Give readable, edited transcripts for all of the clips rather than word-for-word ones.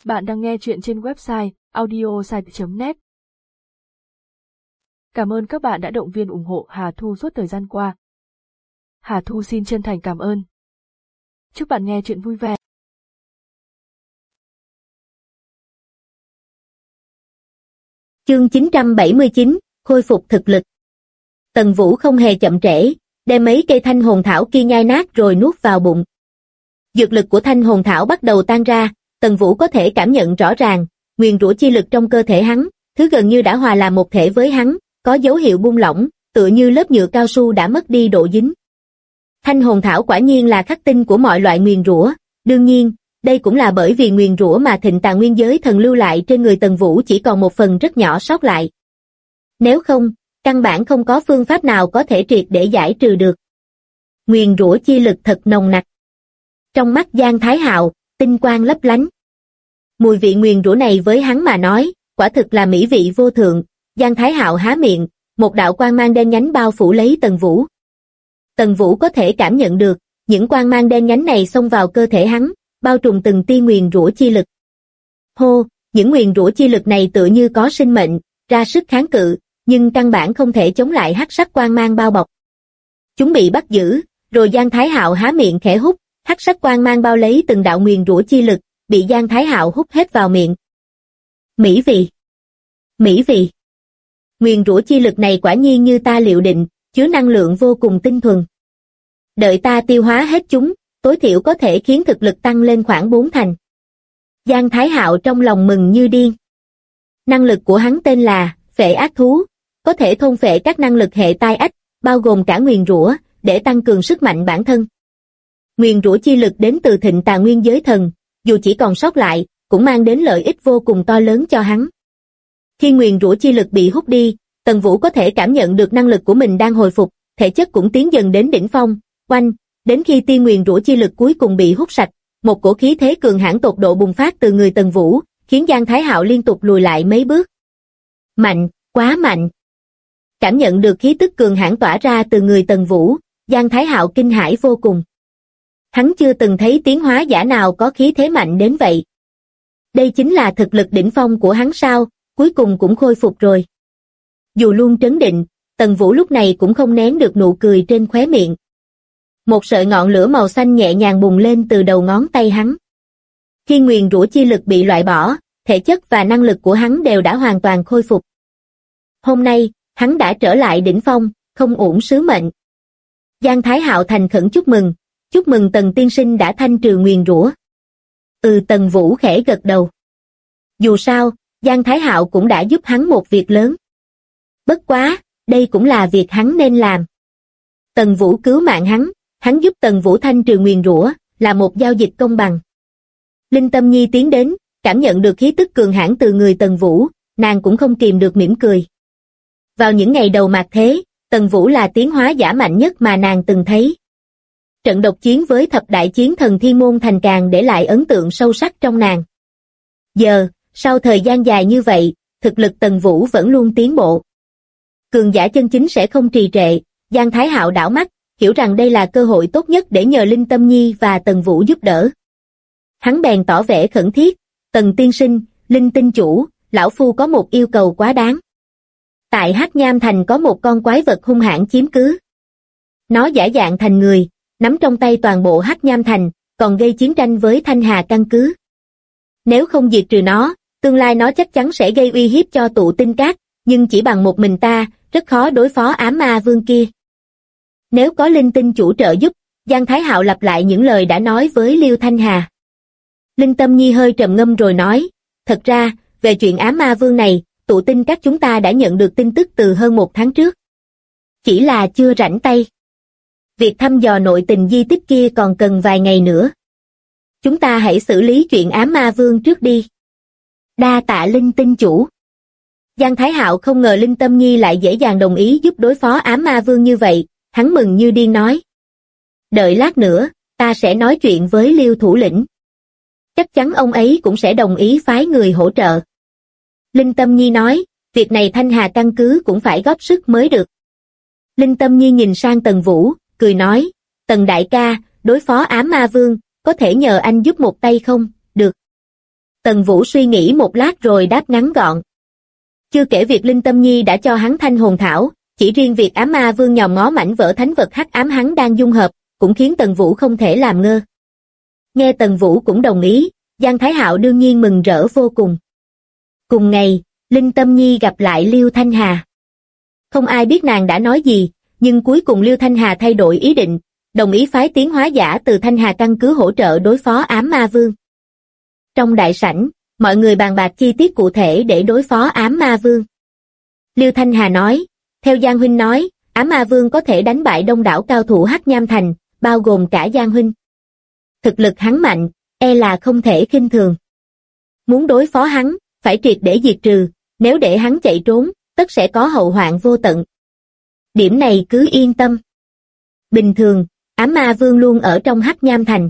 Bạn đang nghe chuyện trên website audiosite.net. Cảm ơn các bạn đã động viên ủng hộ Hà Thu suốt thời gian qua. Hà Thu xin chân thành cảm ơn. Chúc bạn nghe chuyện vui vẻ. Chương 979, khôi phục thực lực. Tần Vũ không hề chậm trễ, đem mấy cây thanh hồn thảo kia nhai nát rồi nuốt vào bụng. Dược lực của thanh hồn thảo bắt đầu tan ra, Tần Vũ có thể cảm nhận rõ ràng, nguyền rủa chi lực trong cơ thể hắn, thứ gần như đã hòa làm một thể với hắn, có dấu hiệu buông lỏng, tựa như lớp nhựa cao su đã mất đi độ dính. Thanh hồn thảo quả nhiên là khắc tinh của mọi loại nguyền rủa, đương nhiên, đây cũng là bởi vì nguyền rủa mà Thịnh Tà Nguyên Giới Thần lưu lại trên người Tần Vũ chỉ còn một phần rất nhỏ sót lại. Nếu không, căn bản không có phương pháp nào có thể triệt để giải trừ được. Nguyền rủa chi lực thật nồng nặc. Trong mắt Giang Thái Hạo, tinh quang lấp lánh. Mùi vị nguyền rủa này với hắn mà nói, quả thực là mỹ vị vô thượng. Giang Thái Hạo há miệng, một đạo quang mang đen nhánh bao phủ lấy Tần Vũ. Tần Vũ có thể cảm nhận được, những quang mang đen nhánh này xông vào cơ thể hắn, bao trùm từng tia nguyền rủa chi lực. Hô, những nguyền rủa chi lực này tựa như có sinh mệnh, ra sức kháng cự, nhưng căn bản không thể chống lại hắc sắc quang mang bao bọc. Chúng bị bắt giữ, rồi Giang Thái Hạo há miệng khẽ hút, hắc sắc quang mang bao lấy từng đạo nguyền rủa chi lực, bị Giang Thái Hạo hút hết vào miệng. Mỹ vị! Mỹ vị! Nguyền rủa chi lực này quả nhiên như ta liệu định, chứa năng lượng vô cùng tinh thuần. Đợi ta tiêu hóa hết chúng, tối thiểu có thể khiến thực lực tăng lên khoảng 4 thành. Giang Thái Hạo trong lòng mừng như điên. Năng lực của hắn tên là Phệ Ác Thú, có thể thôn phệ các năng lực hệ tai ách, bao gồm cả nguyền rủa, để tăng cường sức mạnh bản thân. Nguyền rủa chi lực đến từ Thịnh Tà Nguyên Giới Thần, dù chỉ còn sót lại, cũng mang đến lợi ích vô cùng to lớn cho hắn. Khi nguyền rủa chi lực bị hút đi, Tần Vũ có thể cảm nhận được năng lực của mình đang hồi phục, thể chất cũng tiến dần đến đỉnh phong. Oanh, đến khi tia nguyền rủa chi lực cuối cùng bị hút sạch, một cổ khí thế cường hãn tột độ bùng phát từ người Tần Vũ, khiến Giang Thái Hạo liên tục lùi lại mấy bước. Mạnh, quá mạnh. Cảm nhận được khí tức cường hãn tỏa ra từ người Tần Vũ, Giang Thái Hạo kinh hãi vô cùng. Hắn chưa từng thấy tiến hóa giả nào có khí thế mạnh đến vậy. Đây chính là thực lực đỉnh phong của hắn sao, cuối cùng cũng khôi phục rồi. Dù luôn trấn định, Tần Vũ lúc này cũng không nén được nụ cười trên khóe miệng. Một sợi ngọn lửa màu xanh nhẹ nhàng bùng lên từ đầu ngón tay hắn. Khi nguyền rủa chi lực bị loại bỏ, thể chất và năng lực của hắn đều đã hoàn toàn khôi phục. Hôm nay, hắn đã trở lại đỉnh phong, không uổng sứ mệnh. Giang Thái Hạo thành khẩn chúc mừng Tần tiên sinh đã thanh trừ nguyền rủa. Tần Vũ khẽ gật đầu. Dù sao, Giang Thái Hạo cũng đã giúp hắn một việc lớn. Bất quá, đây cũng là việc hắn nên làm. Tần Vũ cứu mạng hắn giúp Tần Vũ thanh trừ nguyền rủa, là một giao dịch công bằng. Linh Tâm Nhi tiến đến, cảm nhận được khí tức cường hãn từ người Tần Vũ, nàng cũng không kìm được mỉm cười. Vào những ngày đầu mạt thế, Tần Vũ là tiến hóa giả mạnh nhất mà nàng từng thấy. Trận độc chiến với thập đại chiến thần Thiên Môn Thành càng để lại ấn tượng sâu sắc trong nàng. Giờ, sau thời gian dài như vậy, thực lực Tần Vũ vẫn luôn tiến bộ. Cường giả chân chính sẽ không trì trệ. Giang Thái Hạo đảo mắt, hiểu rằng đây là cơ hội tốt nhất để nhờ Linh Tâm Nhi và Tần Vũ giúp đỡ. Hắn bèn tỏ vẻ khẩn thiết, Tần tiên sinh, Linh tinh chủ, lão phu có một yêu cầu quá đáng. Tại Hắc Nham Thành có một con quái vật hung hãn chiếm cứ. Nó giả dạng thành người, nắm trong tay toàn bộ Hắc Nham Thành, còn gây chiến tranh với Thanh Hà căn cứ. Nếu không diệt trừ nó, tương lai nó chắc chắn sẽ gây uy hiếp cho tụ tinh các, nhưng chỉ bằng một mình ta, rất khó đối phó ám ma vương kia. Nếu có Linh tinh chủ trợ giúp, Giang Thái Hạo lặp lại những lời đã nói với Liêu Thanh Hà. Linh Tâm Nhi hơi trầm ngâm rồi nói, thật ra, về chuyện ám ma vương này, tụ tinh các chúng ta đã nhận được tin tức từ hơn 1 tháng trước. Chỉ là chưa rảnh tay. Việc thăm dò nội tình di tích kia còn cần vài ngày nữa. Chúng ta hãy xử lý chuyện ám ma vương trước đi. Đa tạ Linh tinh chủ. Giang Thái Hạo không ngờ Linh Tâm Nhi lại dễ dàng đồng ý giúp đối phó ám ma vương như vậy, hắn mừng như điên nói. Đợi lát nữa, ta sẽ nói chuyện với Liêu thủ lĩnh. Chắc chắn ông ấy cũng sẽ đồng ý phái người hỗ trợ. Linh Tâm Nhi nói, việc này Thanh Hà căn cứ cũng phải góp sức mới được. Linh Tâm Nhi nhìn sang Tần Vũ, cười nói, Tần đại ca, đối phó ám ma vương, có thể nhờ anh giúp một tay không? Được. Tần Vũ suy nghĩ một lát rồi đáp ngắn gọn. Chưa kể việc Linh Tâm Nhi đã cho hắn thanh hồn thảo, chỉ riêng việc ám ma vương nhòm ngó mảnh vỡ thánh vật hắc ám hắn đang dung hợp, cũng khiến Tần Vũ không thể làm ngơ. Nghe Tần Vũ cũng đồng ý, Giang Thái Hạo đương nhiên mừng rỡ vô cùng. Cùng ngày, Linh Tâm Nhi gặp lại Liêu Thanh Hà. Không ai biết nàng đã nói gì, nhưng cuối cùng Liêu Thanh Hà thay đổi ý định, đồng ý phái tiến hóa giả từ Thanh Hà căn cứ hỗ trợ đối phó ám ma vương. Trong đại sảnh, mọi người bàn bạc chi tiết cụ thể để đối phó ám ma vương. Liêu Thanh Hà nói, theo Giang huynh nói, ám ma vương có thể đánh bại đông đảo cao thủ Hắc Nham Thành, bao gồm cả Giang huynh. Thực lực hắn mạnh, e là không thể khinh thường. Muốn đối phó hắn, phải triệt để diệt trừ, nếu để hắn chạy trốn, tất sẽ có hậu hoạn vô tận. Điểm này cứ yên tâm. Bình thường, ám ma vương luôn ở trong Hắc Nham Thành.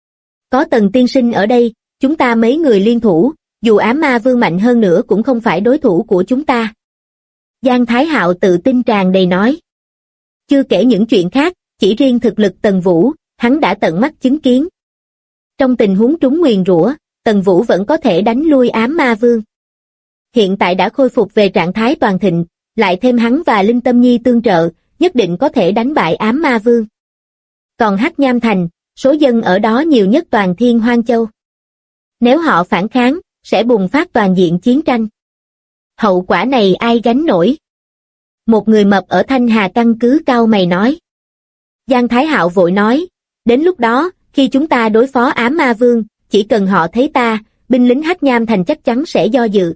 Có Tần tiên sinh ở đây, chúng ta mấy người liên thủ, dù ám ma vương mạnh hơn nữa cũng không phải đối thủ của chúng ta. Giang Thái Hạo tự tin tràn đầy nói. Chưa kể những chuyện khác, chỉ riêng thực lực Tần Vũ, hắn đã tận mắt chứng kiến. Trong tình huống trúng nguyền rủa, Tần Vũ vẫn có thể đánh lui ám ma vương. Hiện tại đã khôi phục về trạng thái toàn thịnh, lại thêm hắn và Linh Tâm Nhi tương trợ, nhất định có thể đánh bại ám ma vương. Còn Hắc Nham Thành, số dân ở đó nhiều nhất toàn Thiên Hoang Châu. Nếu họ phản kháng, sẽ bùng phát toàn diện chiến tranh. Hậu quả này ai gánh nổi? Một người mập ở Thanh Hà căn cứ cau mày nói. Giang Thái Hạo vội nói, đến lúc đó, khi chúng ta đối phó ám ma vương, chỉ cần họ thấy ta, binh lính Hắc Nham Thành chắc chắn sẽ do dự.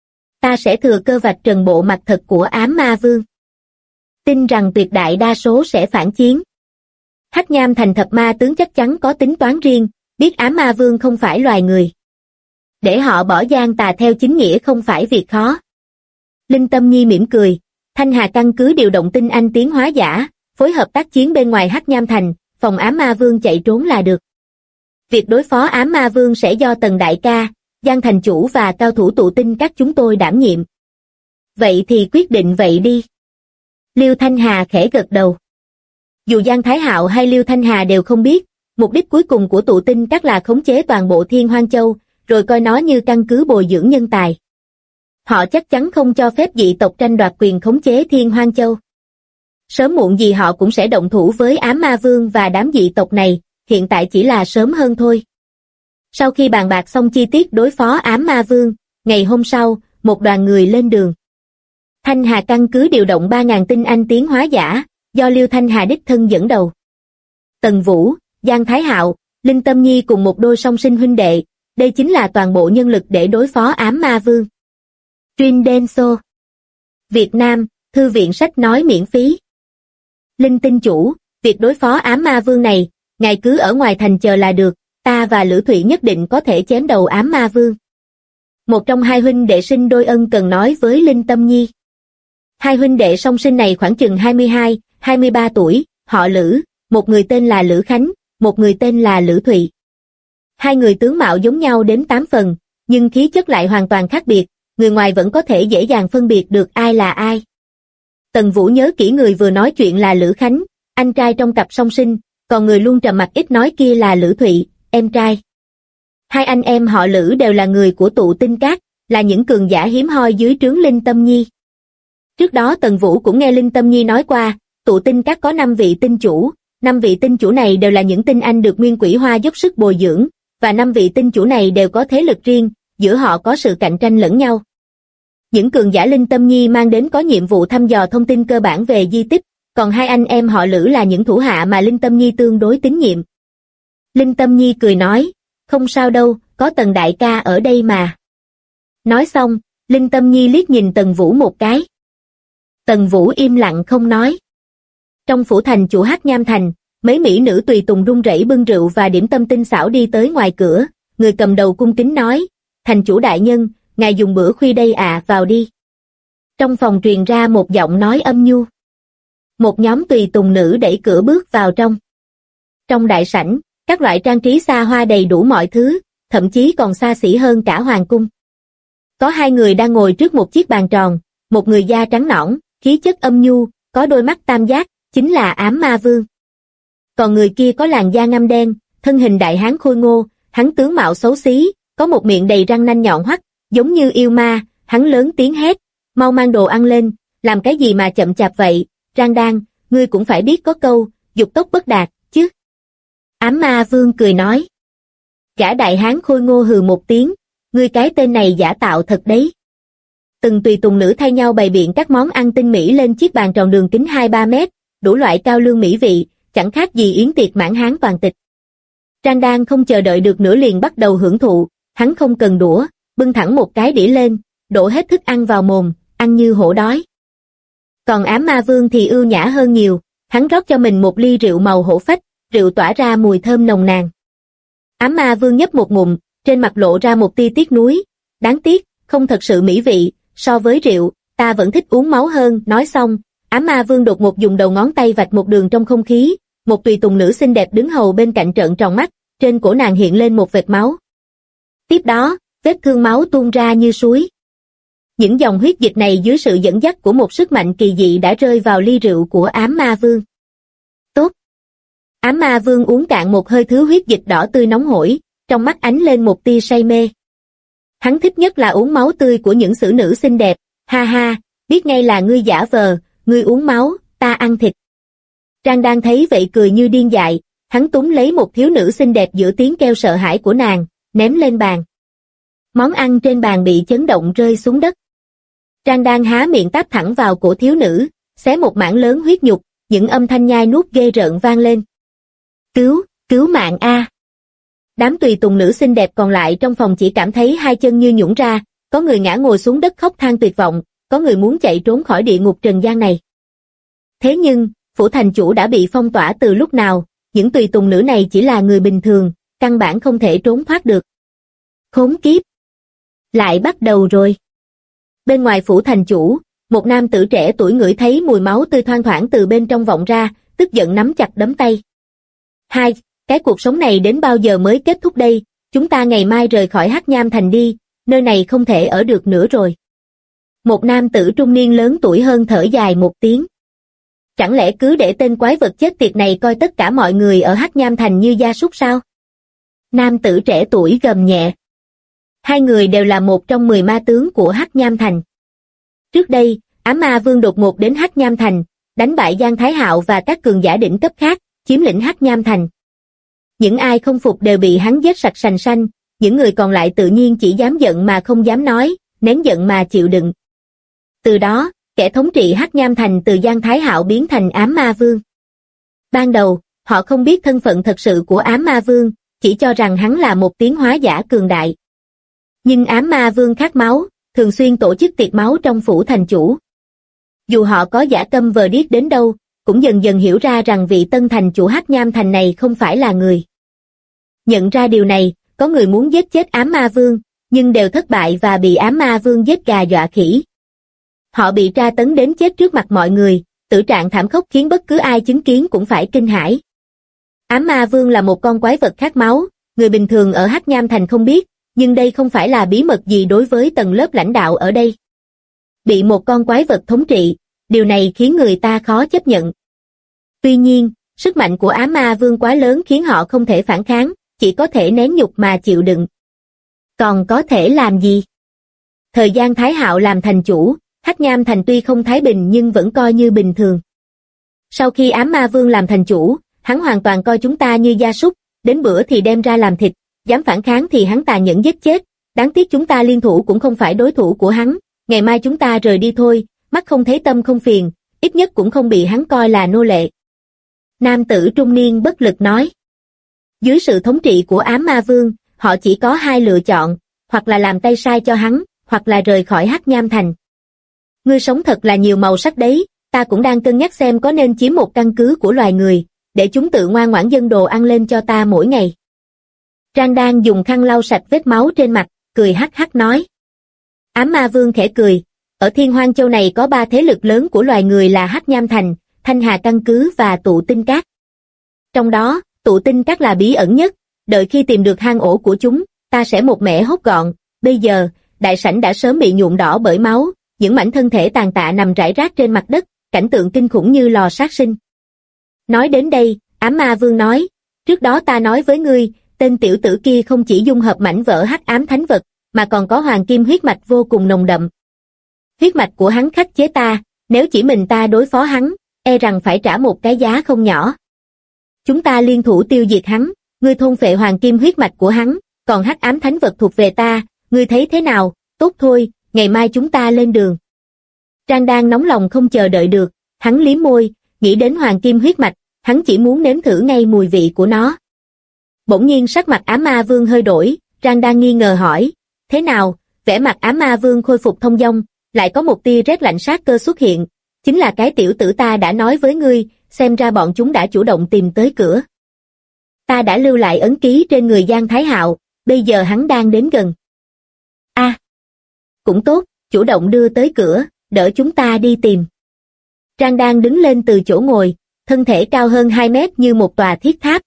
Ta sẽ thừa cơ vạch trần bộ mặt thật của ám ma vương. Tin rằng tuyệt đại đa số sẽ phản chiến. Hắc Nham Thành thập ma tướng chắc chắn có tính toán riêng, biết ám ma vương không phải loài người. Để họ bỏ Giang tà theo chính nghĩa không phải việc khó. Linh Tâm Nhi mỉm cười, Thanh Hà căn cứ điều động tinh anh tiến hóa giả, phối hợp tác chiến bên ngoài Hắc Nham Thành, phòng ám ma vương chạy trốn là được. Việc đối phó ám ma vương sẽ do Tần đại ca, Giang thành chủ và cao thủ tụ tinh các chúng tôi đảm nhiệm. Vậy thì quyết định vậy đi. Liêu Thanh Hà khẽ gật đầu. Dù Giang Thái Hạo hay Liêu Thanh Hà đều không biết, mục đích cuối cùng của tụ tinh các là khống chế toàn bộ Thiên Hoang Châu, rồi coi nó như căn cứ bồi dưỡng nhân tài. Họ chắc chắn không cho phép dị tộc tranh đoạt quyền khống chế Thiên Hoang Châu. Sớm muộn gì họ cũng sẽ động thủ với ám ma vương và đám dị tộc này, hiện tại chỉ là sớm hơn thôi. Sau khi bàn bạc xong chi tiết đối phó ám ma vương, ngày hôm sau, một đoàn người lên đường. Thanh Hà căn cứ điều động 3.000 tinh anh tiến hóa giả, do Liêu Thanh Hà đích thân dẫn đầu. Tần Vũ, Giang Thái Hạo, Linh Tâm Nhi cùng một đôi song sinh huynh đệ, đây chính là toàn bộ nhân lực để đối phó ám ma vương. Truyện Denso Việt Nam, Thư viện sách nói miễn phí. Linh tinh chủ, việc đối phó ám ma vương này, ngài cứ ở ngoài thành chờ là được, ta và Lữ Thụy nhất định có thể chém đầu ám ma vương. Một trong hai huynh đệ sinh đôi ân cần nói với Linh Tâm Nhi. Hai huynh đệ song sinh này khoảng chừng 22, 23 tuổi, họ Lữ, một người tên là Lữ Khánh, một người tên là Lữ Thụy. Hai người tướng mạo giống nhau đến 8 phần, nhưng khí chất lại hoàn toàn khác biệt, người ngoài vẫn có thể dễ dàng phân biệt được ai là ai. Tần Vũ nhớ kỹ người vừa nói chuyện là Lữ Khánh, anh trai trong cặp song sinh, còn người luôn trầm mặc ít nói kia là Lữ Thụy, em trai. Hai anh em họ Lữ đều là người của tụ tinh các, là những cường giả hiếm hoi dưới trướng Linh Tâm Nhi. Trước đó Tần Vũ cũng nghe Linh Tâm Nhi nói qua, tụ tinh các có 5 vị tinh chủ, 5 vị tinh chủ này đều là những tinh anh được Nguyên Quỷ Hoa dốc sức bồi dưỡng, và 5 vị tinh chủ này đều có thế lực riêng, giữa họ có sự cạnh tranh lẫn nhau. Những cường giả Linh Tâm Nhi mang đến có nhiệm vụ thăm dò thông tin cơ bản về di tích, còn hai anh em họ Lữ là những thủ hạ mà Linh Tâm Nhi tương đối tín nhiệm. Linh Tâm Nhi cười nói, không sao đâu, có Tần đại ca ở đây mà. Nói xong, Linh Tâm Nhi liếc nhìn Tần Vũ một cái. Tần Vũ im lặng không nói. Trong phủ thành chủ Hắc Nham Thành, mấy mỹ nữ tùy tùng run rẩy bưng rượu và điểm tâm tinh xảo đi tới ngoài cửa, người cầm đầu cung kính nói, thành chủ đại nhân, ngài dùng bữa khuya đây à, vào đi. Trong phòng truyền ra một giọng nói âm nhu. Một nhóm tùy tùng nữ đẩy cửa bước vào trong. Trong đại sảnh, các loại trang trí xa hoa đầy đủ mọi thứ, thậm chí còn xa xỉ hơn cả hoàng cung. Có hai người đang ngồi trước một chiếc bàn tròn, một người da trắng nõn, khí chất âm nhu, có đôi mắt tam giác, chính là ám ma vương. Còn người kia có làn da ngăm đen, thân hình đại hán khôi ngô, hắn tướng mạo xấu xí, có một miệng đầy răng nanh nhọn hoắt, giống như yêu ma, hắn lớn tiếng hét, mau mang đồ ăn lên, làm cái gì mà chậm chạp vậy, Trang Đan, ngươi cũng phải biết có câu, dục tốc bất đạt, chứ. Ám Ma Vương cười nói. Gã đại hán khôi ngô hừ một tiếng, ngươi cái tên này giả tạo thật đấy. Từng tùy tùng nữ thay nhau bày biện các món ăn tinh mỹ lên chiếc bàn tròn đường kính 2-3 mét, đủ loại cao lương mỹ vị, chẳng khác gì yến tiệc mãn hán toàn tịch. Trang Đan không chờ đợi được nữa liền bắt đầu hưởng thụ, hắn không cần đũa, bưng thẳng một cái đĩa lên, đổ hết thức ăn vào mồm, ăn như hổ đói. Còn Ám Ma Vương thì ưu nhã hơn nhiều, hắn rót cho mình một ly rượu màu hổ phách, rượu tỏa ra mùi thơm nồng nàn. Ám Ma Vương nhấp một ngụm, trên mặt lộ ra một tia tiếc nuối, đáng tiếc, không thật sự mỹ vị, so với rượu, ta vẫn thích uống máu hơn. Nói xong, Ám Ma Vương đột ngột dùng đầu ngón tay vạch một đường trong không khí, một tùy tùng nữ xinh đẹp đứng hầu bên cạnh trợn tròn mắt, trên cổ nàng hiện lên một vệt máu. Tiếp đó, vết thương máu tuôn ra như suối. Những dòng huyết dịch này dưới sự dẫn dắt của một sức mạnh kỳ dị đã rơi vào ly rượu của Ám Ma Vương. Tốt! Ám Ma Vương uống cạn một hơi thứ huyết dịch đỏ tươi nóng hổi, trong mắt ánh lên một tia say mê. Hắn thích nhất là uống máu tươi của những xử nữ xinh đẹp, ha ha, biết ngay là ngươi giả vờ, ngươi uống máu, ta ăn thịt. Trang Đan thấy vậy cười như điên dại, hắn túm lấy một thiếu nữ xinh đẹp giữa tiếng kêu sợ hãi của nàng, ném lên bàn. Món ăn trên bàn bị chấn động rơi xuống đất. Trang Đan há miệng táp thẳng vào cổ thiếu nữ, xé một mảng lớn huyết nhục, những âm thanh nhai nuốt ghê rợn vang lên. Cứu mạng a! Đám tùy tùng nữ xinh đẹp còn lại trong phòng chỉ cảm thấy hai chân như nhũn ra, có người ngã ngồi xuống đất khóc than tuyệt vọng, có người muốn chạy trốn khỏi địa ngục trần gian này. Thế nhưng, phủ thành chủ đã bị phong tỏa từ lúc nào, những tùy tùng nữ này chỉ là người bình thường, căn bản không thể trốn thoát được. Khốn kiếp! Lại bắt đầu rồi. Bên ngoài phủ thành chủ, một nam tử trẻ tuổi ngửi thấy mùi máu tươi thoang thoảng từ bên trong vọng ra, tức giận nắm chặt đấm tay. Hai, cái cuộc sống này đến bao giờ mới kết thúc đây, chúng ta ngày mai rời khỏi Hắc Nham Thành đi, nơi này không thể ở được nữa rồi. Một nam tử trung niên lớn tuổi hơn thở dài một tiếng. Chẳng lẽ cứ để tên quái vật chết tiệt này coi tất cả mọi người ở Hắc Nham Thành như gia súc sao? Nam tử trẻ tuổi gầm nhẹ. Hai người đều là một trong 10 ma tướng của Hắc Nham Thành. Trước đây, Ám Ma Vương đột ngột đến Hắc Nham Thành, đánh bại Giang Thái Hạo và các cường giả đỉnh cấp khác, chiếm lĩnh Hắc Nham Thành. Những ai không phục đều bị hắn giết sạch sành sanh, những người còn lại tự nhiên chỉ dám giận mà không dám nói, nén giận mà chịu đựng. Từ đó, kẻ thống trị Hắc Nham Thành từ Giang Thái Hạo biến thành Ám Ma Vương. Ban đầu, họ không biết thân phận thật sự của Ám Ma Vương, chỉ cho rằng hắn là một tiến hóa giả cường đại. Nhưng Ám Ma Vương khát máu, thường xuyên tổ chức tiệc máu trong phủ thành chủ. Dù họ có giả câm vờ điếc đến đâu, cũng dần dần hiểu ra rằng vị tân thành chủ Hắc Nham Thành này không phải là người. Nhận ra điều này, có người muốn giết chết Ám Ma Vương, nhưng đều thất bại và bị Ám Ma Vương giết gà dọa khỉ. Họ bị tra tấn đến chết trước mặt mọi người, tử trạng thảm khốc khiến bất cứ ai chứng kiến cũng phải kinh hãi. Ám Ma Vương là một con quái vật khát máu, người bình thường ở Hắc Nham Thành không biết, nhưng đây không phải là bí mật gì đối với tầng lớp lãnh đạo ở đây. Bị một con quái vật thống trị, điều này khiến người ta khó chấp nhận. Tuy nhiên, sức mạnh của Ám Ma Vương quá lớn khiến họ không thể phản kháng, chỉ có thể nén nhục mà chịu đựng. Còn có thể làm gì? Thời gian Thái Hạo làm thành chủ, Hắc Nham Thành tuy không thái bình nhưng vẫn coi như bình thường. Sau khi Ám Ma Vương làm thành chủ, hắn hoàn toàn coi chúng ta như gia súc, đến bữa thì đem ra làm thịt, dám phản kháng thì hắn tàn nhẫn giết chết, đáng tiếc chúng ta liên thủ cũng không phải đối thủ của hắn, ngày mai chúng ta rời đi thôi, mắt không thấy tâm không phiền, ít nhất cũng không bị hắn coi là nô lệ. Nam tử trung niên bất lực nói. Dưới sự thống trị của Ám Ma Vương, họ chỉ có hai lựa chọn, hoặc là làm tay sai cho hắn, hoặc là rời khỏi Hắc Nham Thành. Ngươi sống thật là nhiều màu sắc đấy, ta cũng đang cân nhắc xem có nên chiếm một căn cứ của loài người, để chúng tự ngoan ngoãn dâng đồ ăn lên cho ta mỗi ngày. Trang Đan dùng khăn lau sạch vết máu trên mặt, cười hắc hắc nói. Ám Ma Vương khẽ cười, ở Thiên Hoang Châu này có 3 thế lực lớn của loài người là Hắc Nham Thành, Thanh Hà Căn Cứ và Tụ Tinh Các. Trong đó, Tụ Tinh Các là bí ẩn nhất, đợi khi tìm được hang ổ của chúng, ta sẽ một mẻ hốt gọn. Bây giờ, đại sảnh đã sớm bị nhuộm đỏ bởi máu, những mảnh thân thể tàn tạ nằm rải rác trên mặt đất, cảnh tượng kinh khủng như lò sát sinh. Nói đến đây, Ám Ma Vương nói, trước đó ta nói với ngươi, tên tiểu tử kia không chỉ dung hợp mảnh vỡ hắc ám thánh vật, mà còn có hoàng kim huyết mạch vô cùng nồng đậm. Huyết mạch của hắn khắc chế ta, nếu chỉ mình ta đối phó hắn, e rằng phải trả một cái giá không nhỏ. Chúng ta liên thủ tiêu diệt hắn, ngươi thôn phệ hoàng kim huyết mạch của hắn, còn hắc ám thánh vật thuộc về ta, ngươi thấy thế nào? Tốt thôi, ngày mai chúng ta lên đường. Trang đang nóng lòng không chờ đợi được, hắn liếm môi, nghĩ đến hoàng kim huyết mạch, hắn chỉ muốn nếm thử ngay mùi vị của nó. Bỗng nhiên sắc mặt Ám Ma Vương hơi đổi, Trang đang nghi ngờ hỏi, thế nào? Vẻ mặt Ám Ma Vương khôi phục thông dong, lại có một tia rét lạnh sát cơ xuất hiện, chính là cái tiểu tử ta đã nói với ngươi, xem ra bọn chúng đã chủ động tìm tới cửa. Ta đã lưu lại ấn ký trên người Giang Thái Hạo, bây giờ hắn đang đến gần. Cũng tốt, chủ động đưa tới cửa, đỡ chúng ta đi tìm. Trang đang đứng lên từ chỗ ngồi, thân thể cao hơn 2 mét như một tòa thiết tháp.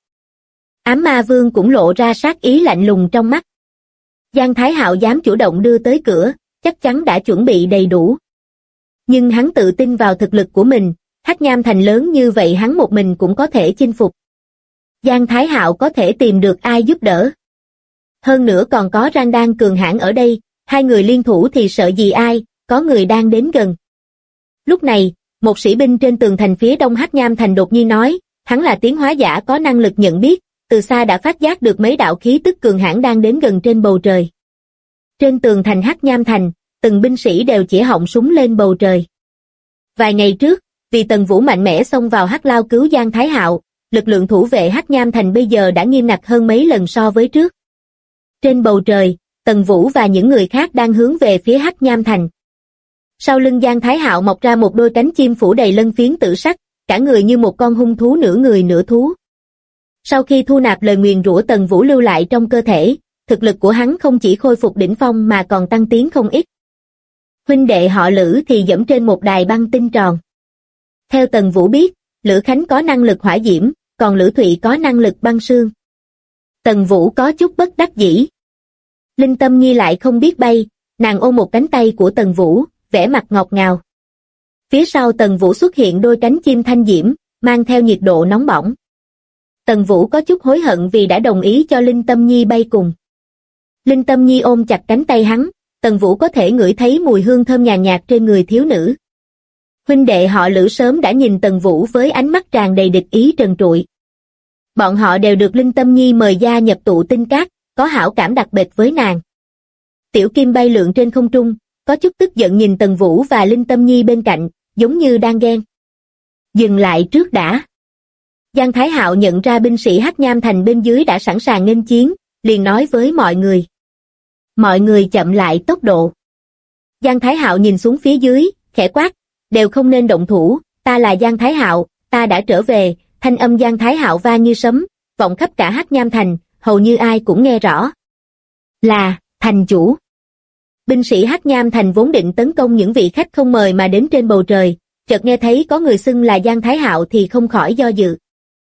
Ám Ma Vương cũng lộ ra sát ý lạnh lùng trong mắt. Giang Thái Hạo dám chủ động đưa tới cửa, chắc chắn đã chuẩn bị đầy đủ. Nhưng hắn tự tin vào thực lực của mình, Hắc Nham Thành lớn như vậy hắn một mình cũng có thể chinh phục. Giang Thái Hạo có thể tìm được ai giúp đỡ. Hơn nữa còn có Rang Đan cường hãn ở đây, hai người liên thủ thì sợ gì ai, có người đang đến gần. Lúc này, một sĩ binh trên tường thành phía đông Hắc Nham Thành đột nhiên nói, hắn là tiến hóa giả có năng lực nhận biết, từ xa đã phát giác được mấy đạo khí tức cường hãn đang đến gần trên bầu trời. Trên tường thành Hắc Nham Thành, từng binh sĩ đều chỉ họng súng lên bầu trời. Vài ngày trước, vì Tần Vũ mạnh mẽ xông vào Hắc Lao cứu Giang Thái Hạo, lực lượng thủ vệ Hắc Nham Thành bây giờ đã nghiêm ngặt hơn mấy lần so với trước. Trên bầu trời, Tần Vũ và những người khác đang hướng về phía Hắc Nham Thành. Sau lưng Giang Thái Hạo mọc ra một đôi cánh chim phủ đầy lân phiến tử sắc, cả người như một con hung thú nửa người nửa thú. Sau khi thu nạp lời nguyền rủa Tần Vũ lưu lại trong cơ thể, thực lực của hắn không chỉ khôi phục đỉnh phong mà còn tăng tiến không ít. Huynh đệ họ Lữ thì dẫm trên một đài băng tinh tròn. Theo Tần Vũ biết, Lữ Khánh có năng lực hỏa diễm, còn Lữ Thụy có năng lực băng sương. Tần Vũ có chút bất đắc dĩ. Linh Tâm Nhi lại không biết bay, nàng ôm một cánh tay của Tần Vũ, vẻ mặt ngọt ngào. Phía sau Tần Vũ xuất hiện đôi cánh chim thanh diễm, mang theo nhiệt độ nóng bỏng. Tần Vũ có chút hối hận vì đã đồng ý cho Linh Tâm Nhi bay cùng. Linh Tâm Nhi ôm chặt cánh tay hắn, Tần Vũ có thể ngửi thấy mùi hương thơm nhàn nhạt trên người thiếu nữ. Huynh đệ họ Lữ sớm đã nhìn Tần Vũ với ánh mắt tràn đầy địch ý trần trụi. Bọn họ đều được Linh Tâm Nhi mời gia nhập tụ tinh các, có hảo cảm đặc biệt với nàng. Tiểu Kim bay lượn trên không trung, có chút tức giận nhìn Tần Vũ và Linh Tâm Nhi bên cạnh, giống như đang ghen. Dừng lại trước đã. Giang Thái Hạo nhận ra binh sĩ Hắc Nham Thành bên dưới đã sẵn sàng nghênh chiến, liền nói với mọi người. Mọi người chậm lại tốc độ. Giang Thái Hạo nhìn xuống phía dưới, khẽ quát, đều không nên động thủ, ta là Giang Thái Hạo, ta đã trở về, thanh âm Giang Thái Hạo vang như sấm, vọng khắp cả Hắc Nham Thành, hầu như ai cũng nghe rõ. Là, thành chủ. Binh sĩ Hắc Nham Thành vốn định tấn công những vị khách không mời mà đến trên bầu trời, chợt nghe thấy có người xưng là Giang Thái Hạo thì không khỏi do dự.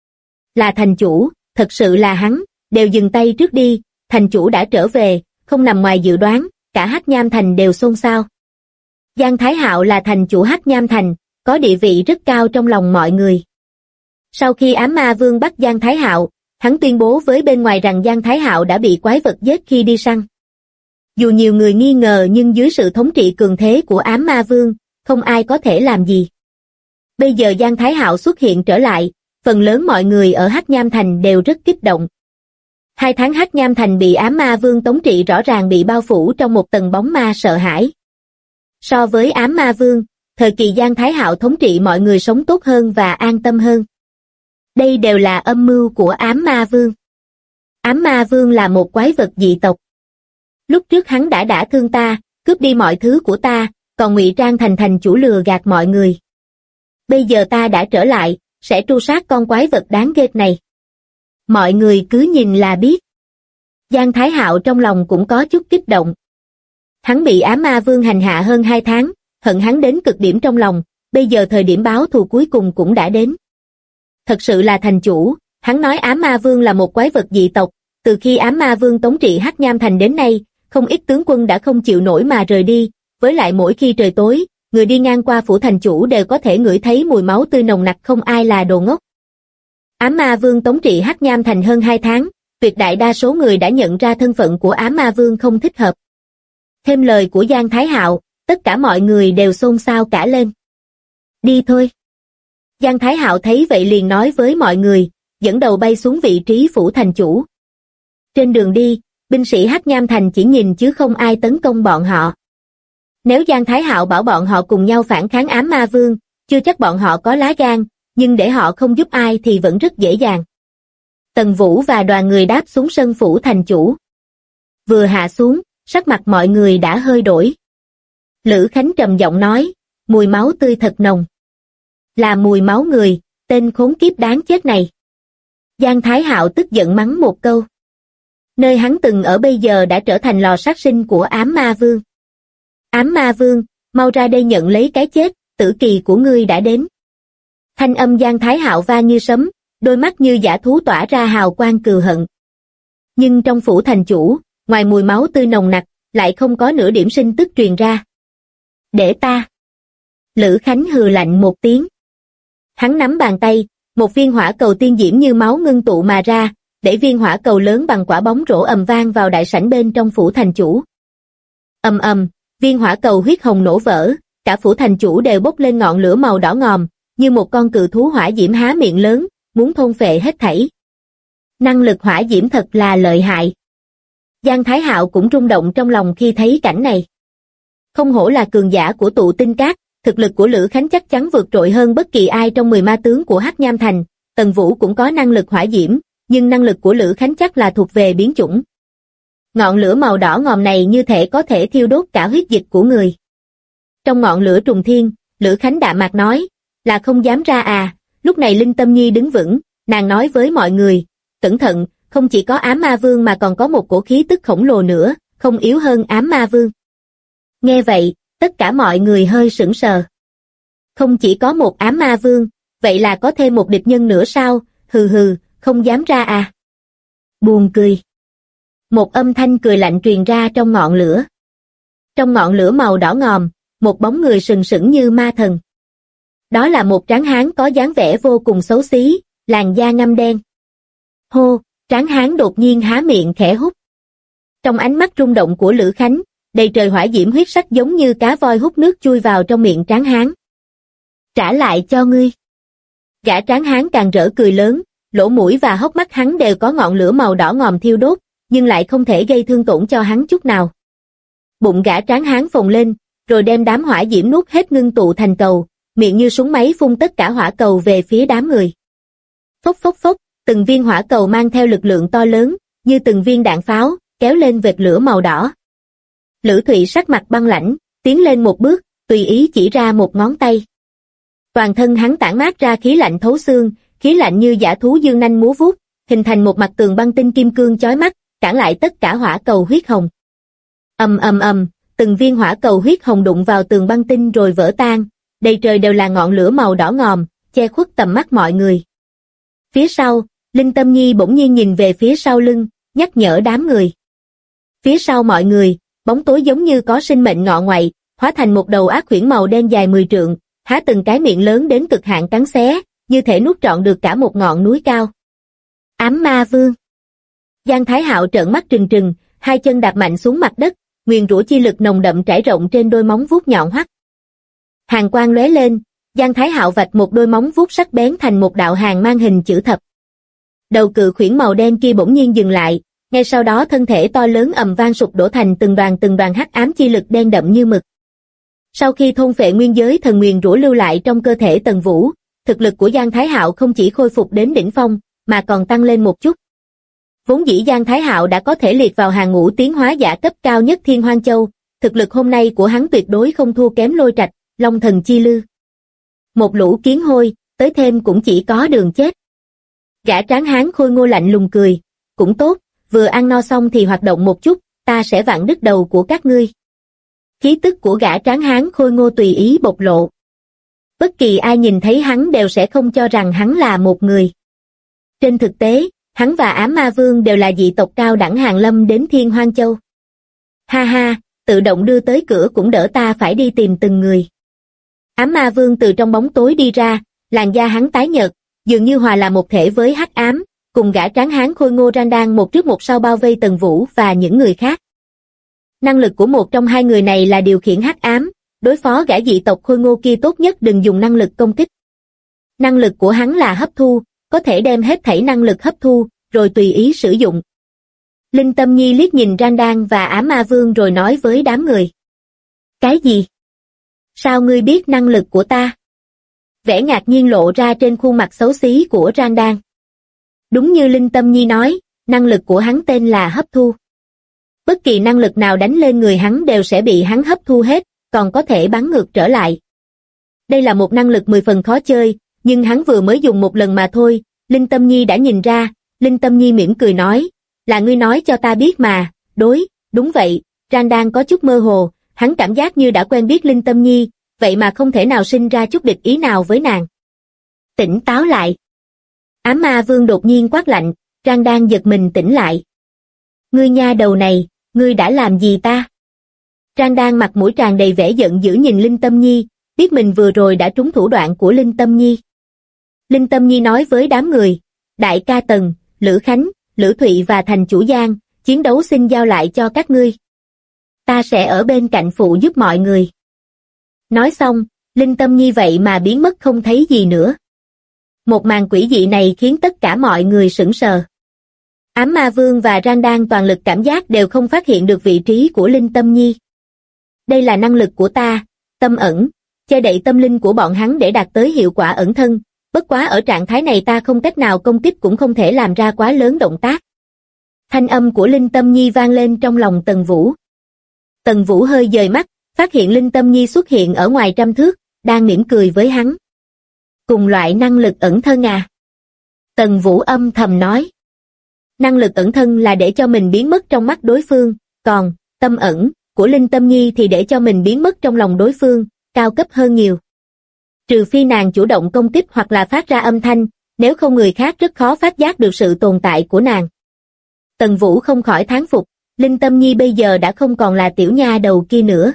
Là thành chủ, thật sự là hắn, đều dừng tay trước đi, thành chủ đã trở về, không nằm ngoài dự đoán, cả Hắc Nham Thành đều xôn xao. Giang Thái Hạo là thành chủ Hắc Nham Thành, có địa vị rất cao trong lòng mọi người. Sau khi Ám Ma Vương bắt Giang Thái Hạo, hắn tuyên bố với bên ngoài rằng Giang Thái Hạo đã bị quái vật giết khi đi săn. Dù nhiều người nghi ngờ nhưng dưới sự thống trị cường thế của Ám Ma Vương, không ai có thể làm gì. Bây giờ Giang Thái Hạo xuất hiện trở lại, phần lớn mọi người ở Hắc Nham Thành đều rất kích động. 2 tháng Hắc Nham Thành bị Ám Ma Vương thống trị rõ ràng bị bao phủ trong một tầng bóng ma sợ hãi. So với Ám Ma Vương, thời kỳ Giang Thái Hạo thống trị mọi người sống tốt hơn và an tâm hơn. Đây đều là âm mưu của Ám Ma Vương. Ám Ma Vương là một quái vật dị tộc. Lúc trước hắn đã đả thương ta, cướp đi mọi thứ của ta, còn ngụy trang thành thành chủ lừa gạt mọi người. Bây giờ ta đã trở lại, sẽ tru sát con quái vật đáng ghét này. Mọi người cứ nhìn là biết. Giang Thái Hạo trong lòng cũng có chút kích động. Hắn bị Ám Ma Vương hành hạ hơn 2 tháng, hận hắn đến cực điểm trong lòng, bây giờ thời điểm báo thù cuối cùng cũng đã đến. Thật sự là thành chủ, hắn nói Ám Ma Vương là một quái vật dị tộc, từ khi Ám Ma Vương thống trị Hắc Nham Thành đến nay, không ít tướng quân đã không chịu nổi mà rời đi, với lại mỗi khi trời tối, người đi ngang qua phủ thành chủ đều có thể ngửi thấy mùi máu tươi nồng nặc, không ai là đồ ngốc. Ám Ma Vương thống trị Hắc Nham Thành hơn 2 tháng, tuyệt đại đa số người đã nhận ra thân phận của Ám Ma Vương không thích hợp. Thêm lời của Giang Thái Hạo, tất cả mọi người đều xôn xao cả lên. Đi thôi. Giang Thái Hạo thấy vậy liền nói với mọi người, dẫn đầu bay xuống vị trí phủ thành chủ. Trên đường đi, binh sĩ Hắc Nham Thành chỉ nhìn chứ không ai tấn công bọn họ. Nếu Giang Thái Hạo bảo bọn họ cùng nhau phản kháng Ám Ma Vương, chưa chắc bọn họ có lá gan, nhưng để họ không giúp ai thì vẫn rất dễ dàng. Tần Vũ và đoàn người đáp xuống sân phủ thành chủ. Vừa hạ xuống, sắc mặt mọi người đã hơi đổi. Lữ Khánh trầm giọng nói, mùi máu tươi thật nồng. Là mùi máu người, tên khốn kiếp đáng chết này. Giang Thái Hạo tức giận mắng một câu. Nơi hắn từng ở bây giờ đã trở thành lò sát sinh của Ám Ma Vương. Ám Ma Vương, mau ra đây nhận lấy cái chết, tử kỳ của ngươi đã đến. Thanh âm Giang Thái Hạo vang như sấm, đôi mắt như dã thú tỏa ra hào quang cừu hận. Nhưng trong phủ thành chủ, ngoài mùi máu tươi nồng nặc, lại không có nửa điểm sinh tức truyền ra. Để ta. Lữ Khánh hừ lạnh một tiếng. Hắn nắm bàn tay, một viên hỏa cầu tiên diễm như máu ngưng tụ mà ra, để viên hỏa cầu lớn bằng quả bóng rổ ầm vang vào đại sảnh bên trong phủ thành chủ. Ầm ầm, viên hỏa cầu huyết hồng nổ vỡ, cả phủ thành chủ đều bốc lên ngọn lửa màu đỏ ngòm, như một con cự thú hỏa diễm há miệng lớn, muốn thôn phệ hết thảy. Năng lực hỏa diễm thật là lợi hại. Giang Thái Hạo cũng rung động trong lòng khi thấy cảnh này. Không hổ là cường giả của tụ tinh các, thực lực của Lữ Khánh chắc chắn vượt trội hơn bất kỳ ai trong 10 ma tướng của Hắc Nham Thành. Tần Vũ cũng có năng lực hỏa diễm, nhưng năng lực của Lữ Khánh chắc là thuộc về biến chủng. Ngọn lửa màu đỏ ngòm này như thể có thể thiêu đốt cả huyết dịch của người. Trong ngọn lửa trùng thiên, Lữ Khánh đạm mạc nói, là không dám ra à. Lúc này Linh Tâm Nhi đứng vững, nàng nói với mọi người, cẩn thận, không chỉ có Ám Ma Vương mà còn có một cổ khí tức khổng lồ nữa, không yếu hơn Ám Ma Vương. Nghe vậy, tất cả mọi người hơi sững sờ. Không chỉ có một Ám Ma Vương, vậy là có thêm một địch nhân nữa sao? Hừ hừ, không dám ra à? Buồn cười. Một âm thanh cười lạnh truyền ra trong ngọn lửa. Trong ngọn lửa màu đỏ ngòm, một bóng người sừng sững như ma thần. Đó là một tráng hán có dáng vẻ vô cùng xấu xí, làn da ngăm đen. Hô, tráng hán đột nhiên há miệng khẽ hút. Trong ánh mắt rung động của Lữ Khánh, đầy trời hỏa diễm huyết sắc giống như cá voi hút nước chui vào trong miệng tráng hán. Trả lại cho ngươi. Gã tráng hán càng rỡ cười lớn, lỗ mũi và hốc mắt hắn đều có ngọn lửa màu đỏ ngòm thiêu đốt, nhưng lại không thể gây thương tổn cho hắn chút nào. Bụng gã tráng hán phồng lên, rồi đem đám hỏa diễm nuốt hết ngưng tụ thành cầu, miệng như súng máy phun tất cả hỏa cầu về phía đám người. Phốc phốc phốc, từng viên hỏa cầu mang theo lực lượng to lớn, như từng viên đạn pháo, kéo lên vệt lửa màu đỏ. Lữ Thụy sắc mặt băng lãnh, tiến lên một bước, tùy ý chỉ ra một ngón tay. Toàn thân hắn tản mát ra khí lạnh thấu xương, khí lạnh như dã thú dương nanh múa vuốt, hình thành một mặt tường băng tinh kim cương chói mắt, cản lại tất cả hỏa cầu huyết hồng. Ầm ầm ầm, từng viên hỏa cầu huyết hồng đụng vào tường băng tinh rồi vỡ tan, đầy trời đều là ngọn lửa màu đỏ ngòm, che khuất tầm mắt mọi người. Phía sau, Linh Tâm Nhi bỗng nhiên nhìn về phía sau lưng, nhắc nhở đám người. Phía sau mọi người, bóng tối giống như có sinh mệnh ngọ ngoại, hóa thành một đầu ác quyển màu đen dài 10 trượng, há từng cái miệng lớn đến cực hạn cắn xé, như thể nuốt trọn được cả một ngọn núi cao. Ám Ma Vương. Giang Thái Hạo trợn mắt trừng trừng, hai chân đạp mạnh xuống mặt đất, nguyền rủa chi lực nồng đậm trải rộng trên đôi móng vuốt nhọn hoắt. Hàn quang lóe lên, Giang Thái Hạo vạch một đôi móng vuốt sắc bén thành một đạo hàn mang hình chữ thập. Đầu cự khuyển màu đen kia bỗng nhiên dừng lại, ngay sau đó thân thể to lớn ầm vang sụp đổ thành từng đoàn hắc ám chi lực đen đậm như mực. Sau khi thôn phệ nguyên giới thần nguyền rủa lưu lại trong cơ thể Tần Vũ, thực lực của Giang Thái Hạo không chỉ khôi phục đến đỉnh phong, mà còn tăng lên một chút. Vốn dĩ Giang Thái Hạo đã có thể liệt vào hàng ngũ tiến hóa giả cấp cao nhất Thiên Hoang Châu, thực lực hôm nay của hắn tuyệt đối không thua kém Lôi Trạch, Long Thần Chi Lư. Một lũ kiến hôi, tới thêm cũng chỉ có đường chết. Gã tráng hán khôi ngô lạnh lùng cười, cũng tốt, vừa ăn no xong thì hoạt động một chút, ta sẽ vặn đứt đầu của các ngươi. Khí tức của gã tráng hán khôi ngô tùy ý bộc lộ. Bất kỳ ai nhìn thấy hắn đều sẽ không cho rằng hắn là một người. Trên thực tế, hắn và Ám Ma Vương đều là dị tộc cao đẳng hàng lâm đến Thiên Hoang Châu. Ha ha, tự động đưa tới cửa cũng đỡ ta phải đi tìm từng người. Ám Ma Vương từ trong bóng tối đi ra, làn da hắn tái nhợt, dường như hòa là một thể với hắc ám, cùng gã tráng hán khôi ngô Randan một trước một sau bao vây Tần Vũ và những người khác. Năng lực của một trong hai người này là điều khiển hắc ám, đối phó gã dị tộc khôi ngô kia tốt nhất đừng dùng năng lực công kích. Năng lực của hắn là hấp thu, có thể đem hết thảy năng lực hấp thu, rồi tùy ý sử dụng. Linh Tâm Nhi liếc nhìn Randan và Ám Ma Vương rồi nói với đám người. Cái gì? Sao ngươi biết năng lực của ta? Vẻ ngạc nhiên lộ ra trên khuôn mặt xấu xí của Randan. Đúng như Linh Tâm Nhi nói, năng lực của hắn tên là hấp thu. Bất kỳ năng lực nào đánh lên người hắn đều sẽ bị hắn hấp thu hết, còn có thể bắn ngược trở lại. Đây là một năng lực 10 phần khó chơi, nhưng hắn vừa mới dùng một lần mà thôi, Linh Tâm Nhi đã nhìn ra. Linh Tâm Nhi mỉm cười nói, là ngươi nói cho ta biết mà, đúng vậy, Randan có chút mơ hồ, hắn cảm giác như đã quen biết Linh Tâm Nhi, vậy mà không thể nào sinh ra chút địch ý nào với nàng. Tỉnh táo lại. Ám Ma Vương đột nhiên quát lạnh, Randan giật mình tỉnh lại. Ngươi nha đầu này, ngươi đã làm gì ta? Randan mặt mũi tràn đầy vẻ giận dữ nhìn Linh Tâm Nhi, biết mình vừa rồi đã trúng thủ đoạn của Linh Tâm Nhi. Linh Tâm Nhi nói với đám người, đại ca Tần, Lữ Khánh, Lữ Thụy và Thành Chủ Giang, chiến đấu xin giao lại cho các ngươi. Ta sẽ ở bên cạnh phụ giúp mọi người. Nói xong, Linh Tâm Nhi vậy mà biến mất không thấy gì nữa. Một màn quỷ dị này khiến tất cả mọi người sững sờ. Ám Ma Vương và Randan toàn lực cảm giác đều không phát hiện được vị trí của Linh Tâm Nhi. Đây là năng lực của ta, tâm ẩn, che đậy tâm linh của bọn hắn để đạt tới hiệu quả ẩn thân, bất quá ở trạng thái này ta không cách nào công kích cũng không thể làm ra quá lớn động tác. Thanh âm của Linh Tâm Nhi vang lên trong lòng Tần Vũ. Tần Vũ hơi dời mắt, phát hiện Linh Tâm Nhi xuất hiện ở ngoài trăm thước, đang mỉm cười với hắn. Cùng loại năng lực ẩn thân à? Tần Vũ âm thầm nói. Năng lực ẩn thân là để cho mình biến mất trong mắt đối phương, còn tâm ẩn của Linh Tâm Nhi thì để cho mình biến mất trong lòng đối phương, cao cấp hơn nhiều. Trừ phi nàng chủ động công kích hoặc là phát ra âm thanh, nếu không người khác rất khó phát giác được sự tồn tại của nàng. Tần Vũ không khỏi thán phục, Linh Tâm Nhi bây giờ đã không còn là tiểu nha đầu kia nữa.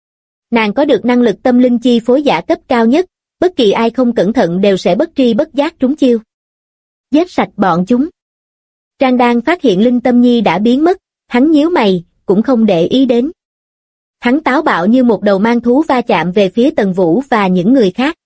Nàng có được năng lực tâm linh chi phối giả cấp cao nhất, bất kỳ ai không cẩn thận đều sẽ bất tri bất giác trúng chiêu. Giết sạch bọn chúng. Randan phát hiện Linh Tâm Nhi đã biến mất, hắn nhíu mày, cũng không để ý đến. Hắn táo bạo như một đầu mang thú va chạm về phía Tần Vũ và những người khác.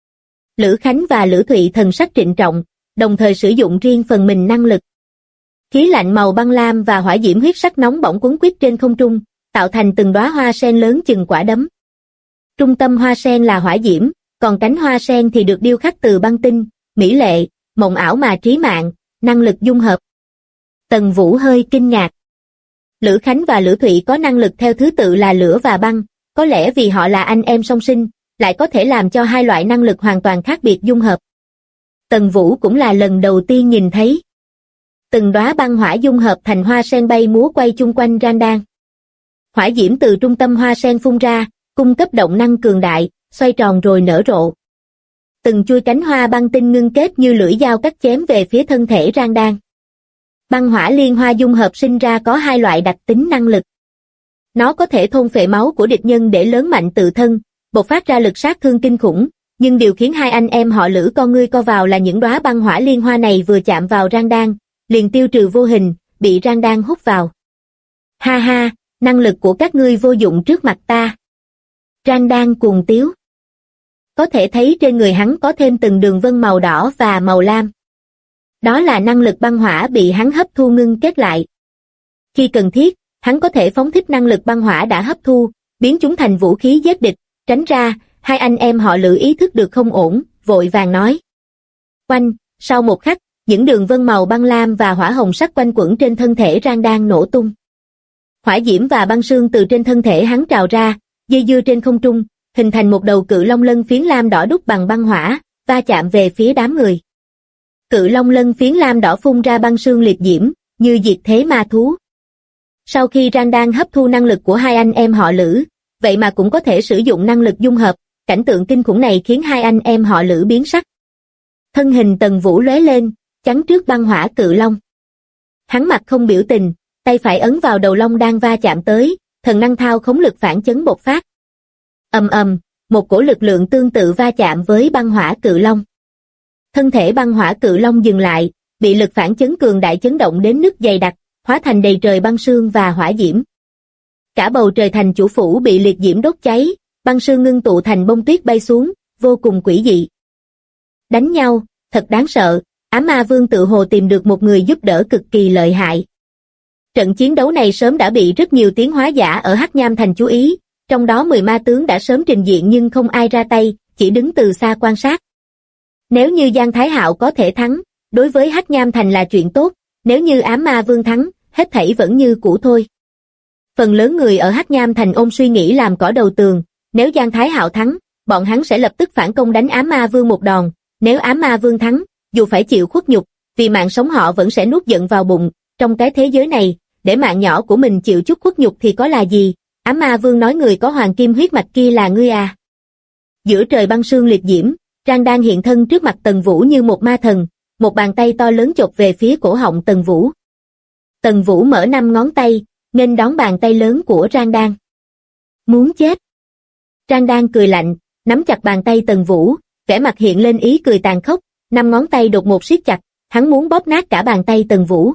Lữ Khánh và Lữ Thụy thần sắc trịnh trọng, đồng thời sử dụng riêng phần mình năng lực. Khí lạnh màu băng lam và hỏa diễm huyết sắc nóng bỏng cuốn quýt trên không trung, tạo thành từng đóa hoa sen lớn chừng quả đấm. Trung tâm hoa sen là hỏa diễm, còn cánh hoa sen thì được điêu khắc từ băng tinh, mỹ lệ, mộng ảo mà trí mạng, năng lực dung hợp. Tần Vũ hơi kinh ngạc. Lữ Khánh và Lữ Thụy có năng lực theo thứ tự là lửa và băng, có lẽ vì họ là anh em song sinh, lại có thể làm cho hai loại năng lực hoàn toàn khác biệt dung hợp. Tần Vũ cũng là lần đầu tiên nhìn thấy. Từng đóa băng hỏa dung hợp thành hoa sen bay múa quay chung quanh Randan. Hỏa diễm từ trung tâm hoa sen phun ra, cung cấp động năng cường đại, xoay tròn rồi nở rộ. Từng chuôi cánh hoa băng tinh ngưng kết như lưỡi dao cắt chém về phía thân thể Randan. Băng hỏa liên hoa dung hợp sinh ra có hai loại đặc tính năng lực. Nó có thể thôn phệ máu của địch nhân để lớn mạnh tự thân, bộc phát ra lực sát thương kinh khủng, nhưng điều khiến hai anh em họ Lữ con ngươi co vào là những đóa băng hỏa liên hoa này vừa chạm vào Randan, liền tiêu trừ vô hình, bị Randan hút vào. Ha ha, năng lực của các ngươi vô dụng trước mặt ta. Randan cuồng tiếu. Có thể thấy trên người hắn có thêm từng đường vân màu đỏ và màu lam. Đó là năng lực băng hỏa bị hắn hấp thu ngưng kết lại. Khi cần thiết, hắn có thể phóng thích năng lực băng hỏa đã hấp thu, biến chúng thành vũ khí giết địch, tránh ra. Hai anh em họ Lữ ý thức được không ổn, vội vàng nói. Oanh, sau một khắc, những đường vân màu băng lam và hỏa hồng sắc quanh quẩn trên thân thể Randan nổ tung. Hỏa diễm và băng sương từ trên thân thể hắn trào ra, dây dưa trên không trung, hình thành một đầu cự long lân phiến lam đỏ đúc bằng băng hỏa, va chạm về phía đám người. Cự long lân phiến lam đỏ phun ra băng sương liệt diễm, như diệt thế ma thú. Sau khi Randan hấp thu năng lực của hai anh em họ Lữ, vậy mà cũng có thể sử dụng năng lực dung hợp, cảnh tượng kinh khủng này khiến hai anh em họ Lữ biến sắc. Thân hình Tần Vũ lóe lên, chắn trước băng hỏa cự long. Hắn mặt không biểu tình, tay phải ấn vào đầu long đang va chạm tới, thần năng thao khống lực phản chấn bộc phát. Ầm ầm, một cổ lực lượng tương tự va chạm với băng hỏa cự long. Thân thể băng hỏa cự long dừng lại, bị lực phản chấn cường đại chấn động đến nứt dày đặc, hóa thành đầy trời băng sương và hỏa diễm. Cả bầu trời thành chủ phủ bị liệt diễm đốt cháy, băng sương ngưng tụ thành bông tuyết bay xuống, vô cùng quỷ dị. Đánh nhau, thật đáng sợ, Ám Ma Vương tự hồ tìm được một người giúp đỡ cực kỳ lợi hại. Trận chiến đấu này sớm đã bị rất nhiều tiến hóa giả ở Hắc Nham Thành chú ý, trong đó 10 ma tướng đã sớm trình diện nhưng không ai ra tay, chỉ đứng từ xa quan sát. Nếu như Giang Thái Hạo có thể thắng, đối với Hắc Nham Thành là chuyện tốt, nếu như Ám Ma Vương thắng, hết thảy vẫn như cũ thôi. Phần lớn người ở Hắc Nham Thành ôm suy nghĩ làm cỏ đầu tường, nếu Giang Thái Hạo thắng, bọn hắn sẽ lập tức phản công đánh Ám Ma Vương một đòn, nếu Ám Ma Vương thắng, dù phải chịu khuất nhục, vì mạng sống họ vẫn sẽ nuốt giận vào bụng, trong cái thế giới này, để mạng nhỏ của mình chịu chút khuất nhục thì có là gì? Ám Ma Vương nói người có hoàng kim huyết mạch kia là ngươi à? Giữa trời băng sương liệt diễm, Trang đang hiện thân trước mặt Tần Vũ như một ma thần, một bàn tay to lớn chộp về phía cổ họng Tần Vũ. Tần Vũ mở 5 ngón tay, nghênh đón bàn tay lớn của Trang Đan. Muốn chết. Trang Đan cười lạnh, nắm chặt bàn tay Tần Vũ, vẻ mặt hiện lên ý cười tàn khốc, 5 ngón tay đột ngột siết chặt, hắn muốn bóp nát cả bàn tay Tần Vũ.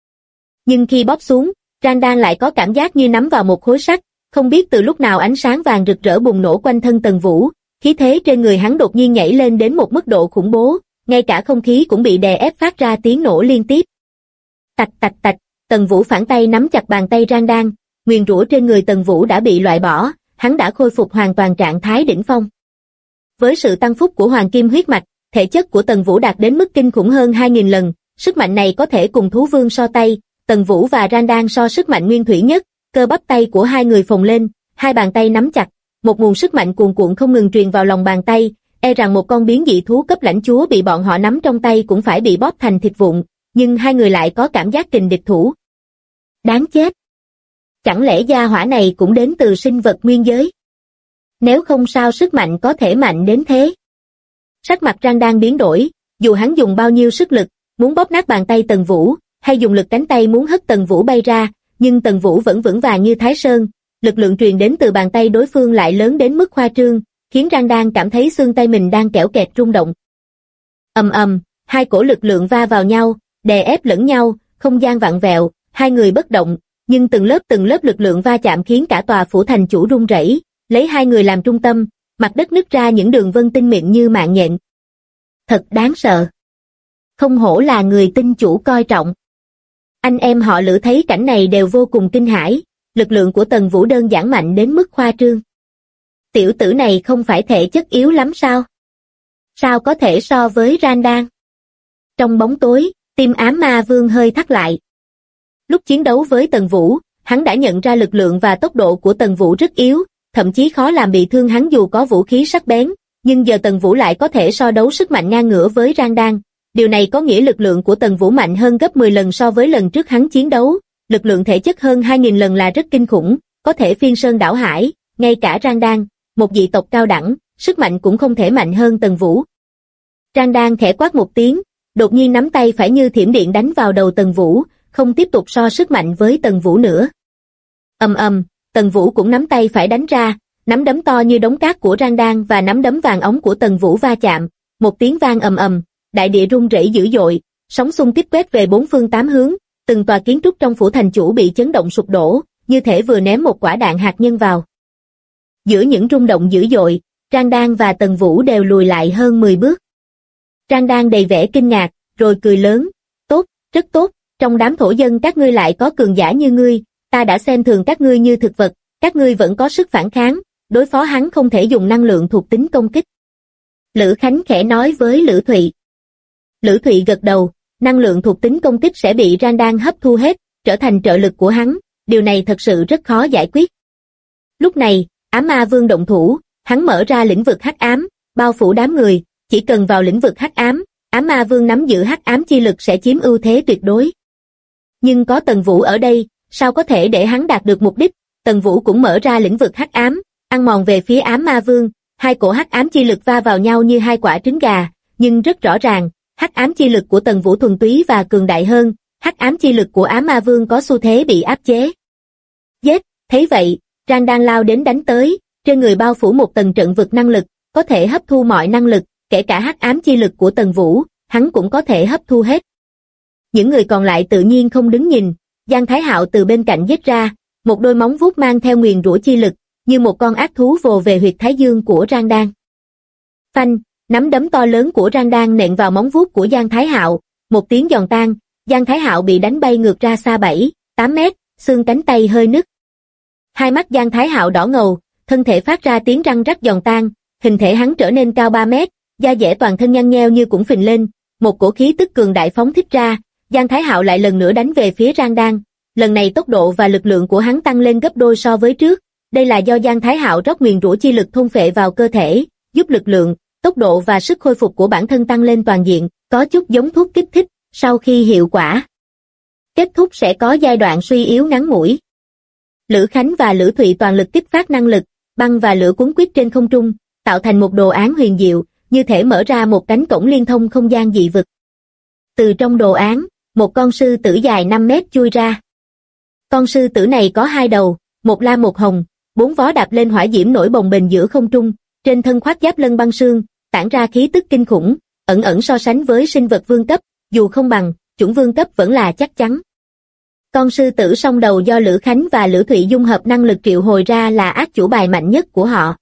Nhưng khi bóp xuống, Trang Đan lại có cảm giác như nắm vào một khối sắt, không biết từ lúc nào ánh sáng vàng rực rỡ bùng nổ quanh thân Tần Vũ, khí thế trên người hắn đột nhiên nhảy lên đến một mức độ khủng bố, ngay cả không khí cũng bị đè ép phát ra tiếng nổ liên tiếp. Tạch tạch tạch, Tần Vũ phản tay nắm chặt bàn tay Trang Đan, nguyền rủa trên người Tần Vũ đã bị loại bỏ, hắn đã khôi phục hoàn toàn trạng thái đỉnh phong. Với sự tăng phúc của hoàng kim huyết mạch, thể chất của Tần Vũ đạt đến mức kinh khủng hơn 2000 lần, sức mạnh này có thể cùng thú vương so tay, Tần Vũ và Trang Đan so sức mạnh nguyên thủy nhất, cơ bắp tay của hai người phồng lên, hai bàn tay nắm chặt, một nguồn sức mạnh cuồn cuộn không ngừng truyền vào lòng bàn tay, e rằng một con biến dị thú cấp lãnh chúa bị bọn họ nắm trong tay cũng phải bị bóp thành thịt vụn, nhưng hai người lại có cảm giác kình địch thủ. Đáng chết! Chẳng lẽ gia hỏa này cũng đến từ sinh vật nguyên giới? Nếu không sao sức mạnh có thể mạnh đến thế? Sắc mặt Trang Đan biến đổi, dù hắn dùng bao nhiêu sức lực, muốn bóp nát bàn tay Tần Vũ, hay dùng lực cánh tay muốn hất Tần Vũ bay ra, nhưng Tần Vũ vẫn vững vàng như Thái Sơn, lực lượng truyền đến từ bàn tay đối phương lại lớn đến mức khoa trương, khiến Trang Đan cảm thấy xương tay mình đang kẽo kẹt rung động. Ầm ầm, hai cổ lực lượng va vào nhau, đè ép lẫn nhau, không gian vặn vẹo, hai người bất động, nhưng từng lớp lực lượng va chạm khiến cả tòa phủ thành chủ rung rẩy, lấy hai người làm trung tâm, mặt đất nứt ra những đường vân tinh mịn như mạng nhện. Thật đáng sợ. Không hổ là người tinh chủ coi trọng. Anh em họ Lữ thấy cảnh này đều vô cùng kinh hãi, lực lượng của Tần Vũ đơn giản mạnh đến mức khoa trương. Tiểu tử này không phải thể chất yếu lắm sao? Sao có thể so với Randan? Trong bóng tối, tim Ám Ma Vương hơi thắt lại. Lúc chiến đấu với Tần Vũ, hắn đã nhận ra lực lượng và tốc độ của Tần Vũ rất yếu, thậm chí khó làm bị thương hắn dù có vũ khí sắc bén, nhưng giờ Tần Vũ lại có thể so đấu sức mạnh ngang ngửa với Randan. Điều này có nghĩa lực lượng của Tần Vũ mạnh hơn gấp 10 lần so với lần trước hắn chiến đấu, lực lượng thể chất hơn 2000 lần là rất kinh khủng, có thể phiên sơn đảo hải, ngay cả Randan, một dị tộc cao đẳng, sức mạnh cũng không thể mạnh hơn Tần Vũ. Randan khẽ quát một tiếng, đột nhiên nắm tay phải như thiểm điện đánh vào đầu Tần Vũ, không tiếp tục so sức mạnh với Tần Vũ nữa. Ầm ầm, Tần Vũ cũng nắm tay phải đánh ra, nắm đấm to như đống cát của Randan và nắm đấm vàng óng của Tần Vũ va chạm, một tiếng vang ầm ầm, đại địa rung rẩy dữ dội, sóng xung kích quét về bốn phương tám hướng, từng tòa kiến trúc trong phủ thành chủ bị chấn động sụp đổ, như thể vừa ném một quả đạn hạt nhân vào. Giữa những rung động dữ dội, Randan và Tần Vũ đều lùi lại hơn 10 bước. Randan đầy vẻ kinh ngạc, rồi cười lớn, tốt, rất tốt, trong đám thổ dân các ngươi lại có cường giả như ngươi, ta đã xem thường các ngươi như thực vật, các ngươi vẫn có sức phản kháng, đối phó hắn không thể dùng năng lượng thuộc tính công kích. Lữ Khánh khẽ nói với Lữ Thụy. Lữ Thụy gật đầu, năng lượng thuộc tính công kích sẽ bị Randan hấp thu hết, trở thành trợ lực của hắn, điều này thật sự rất khó giải quyết. Lúc này, Ám Ma Vương động thủ, hắn mở ra lĩnh vực hắc ám, bao phủ đám người, chỉ cần vào lĩnh vực hắc ám, Ám Ma Vương nắm giữ hắc ám chi lực sẽ chiếm ưu thế tuyệt đối. Nhưng có Tần Vũ ở đây, sao có thể để hắn đạt được mục đích? Tần Vũ cũng mở ra lĩnh vực hắc ám, ăn mòn về phía Ám Ma Vương, hai cổ hắc ám chi lực va vào nhau như hai quả trứng gà, nhưng rất rõ ràng, hắc ám chi lực của Tần Vũ thuần túy và cường đại hơn, hắc ám chi lực của Ám Ma Vương có xu thế bị áp chế. Giết, thấy vậy, Randan lao đến đánh tới, trên người bao phủ một tầng trận vực năng lực, có thể hấp thu mọi năng lực, kể cả hắc ám chi lực của Tần Vũ, hắn cũng có thể hấp thu hết. những người còn lại tự nhiên không đứng nhìn. Giang Thái Hạo từ bên cạnh giết ra, một đôi móng vuốt mang theo nguyền rủa chi lực, như một con ác thú vồ về huyệt thái dương của Rang Đan. Phanh, nắm đấm to lớn của Rang Đan nện vào móng vuốt của Giang Thái Hạo, một tiếng giòn tan, Giang Thái Hạo bị đánh bay ngược ra xa 7-8 mét, xương cánh tay hơi nứt. Hai mắt Giang Thái Hạo đỏ ngầu, thân thể phát ra tiếng răng rắc giòn tan, hình thể hắn trở nên cao 3 mét, da dẻ toàn thân nhăn nheo như cũng phình lên, một cổ khí tức cường đại phóng thích ra, Giang Thái Hạo lại lần nữa đánh về phía Rang Đan. Lần này tốc độ và lực lượng của hắn tăng lên gấp đôi so với trước, đây là do Giang Thái Hạo rót nguyền rủa chi lực thôn phệ vào cơ thể, giúp lực lượng, tốc độ và sức khôi phục của bản thân tăng lên toàn diện, có chút giống thuốc kích thích, sau khi hiệu quả kết thúc sẽ có giai đoạn suy yếu ngắn ngủi. Lữ Khánh và Lữ Thụy toàn lực kích phát năng lực, băng và lửa cuốn quýt trên không trung, tạo thành một đồ án huyền diệu, như thể mở ra một cánh cổng liên thông không gian dị vực. Từ trong đồ án, một con sư tử dài 5 mét chui ra. Con sư tử này có 2 đầu, một lam một hồng, 4 vó đạp lên hỏa diễm nổi bồng bềnh giữa không trung, trên thân khoác giáp lân băng sương, tản ra khí tức kinh khủng, ẩn ẩn so sánh với sinh vật vương cấp, dù không bằng, chuẩn vương cấp vẫn là chắc chắn. Con sư tử song đầu do Lữ Khánh và Lữ Thụy dung hợp năng lực triệu hồi ra là ác chủ bài mạnh nhất của họ.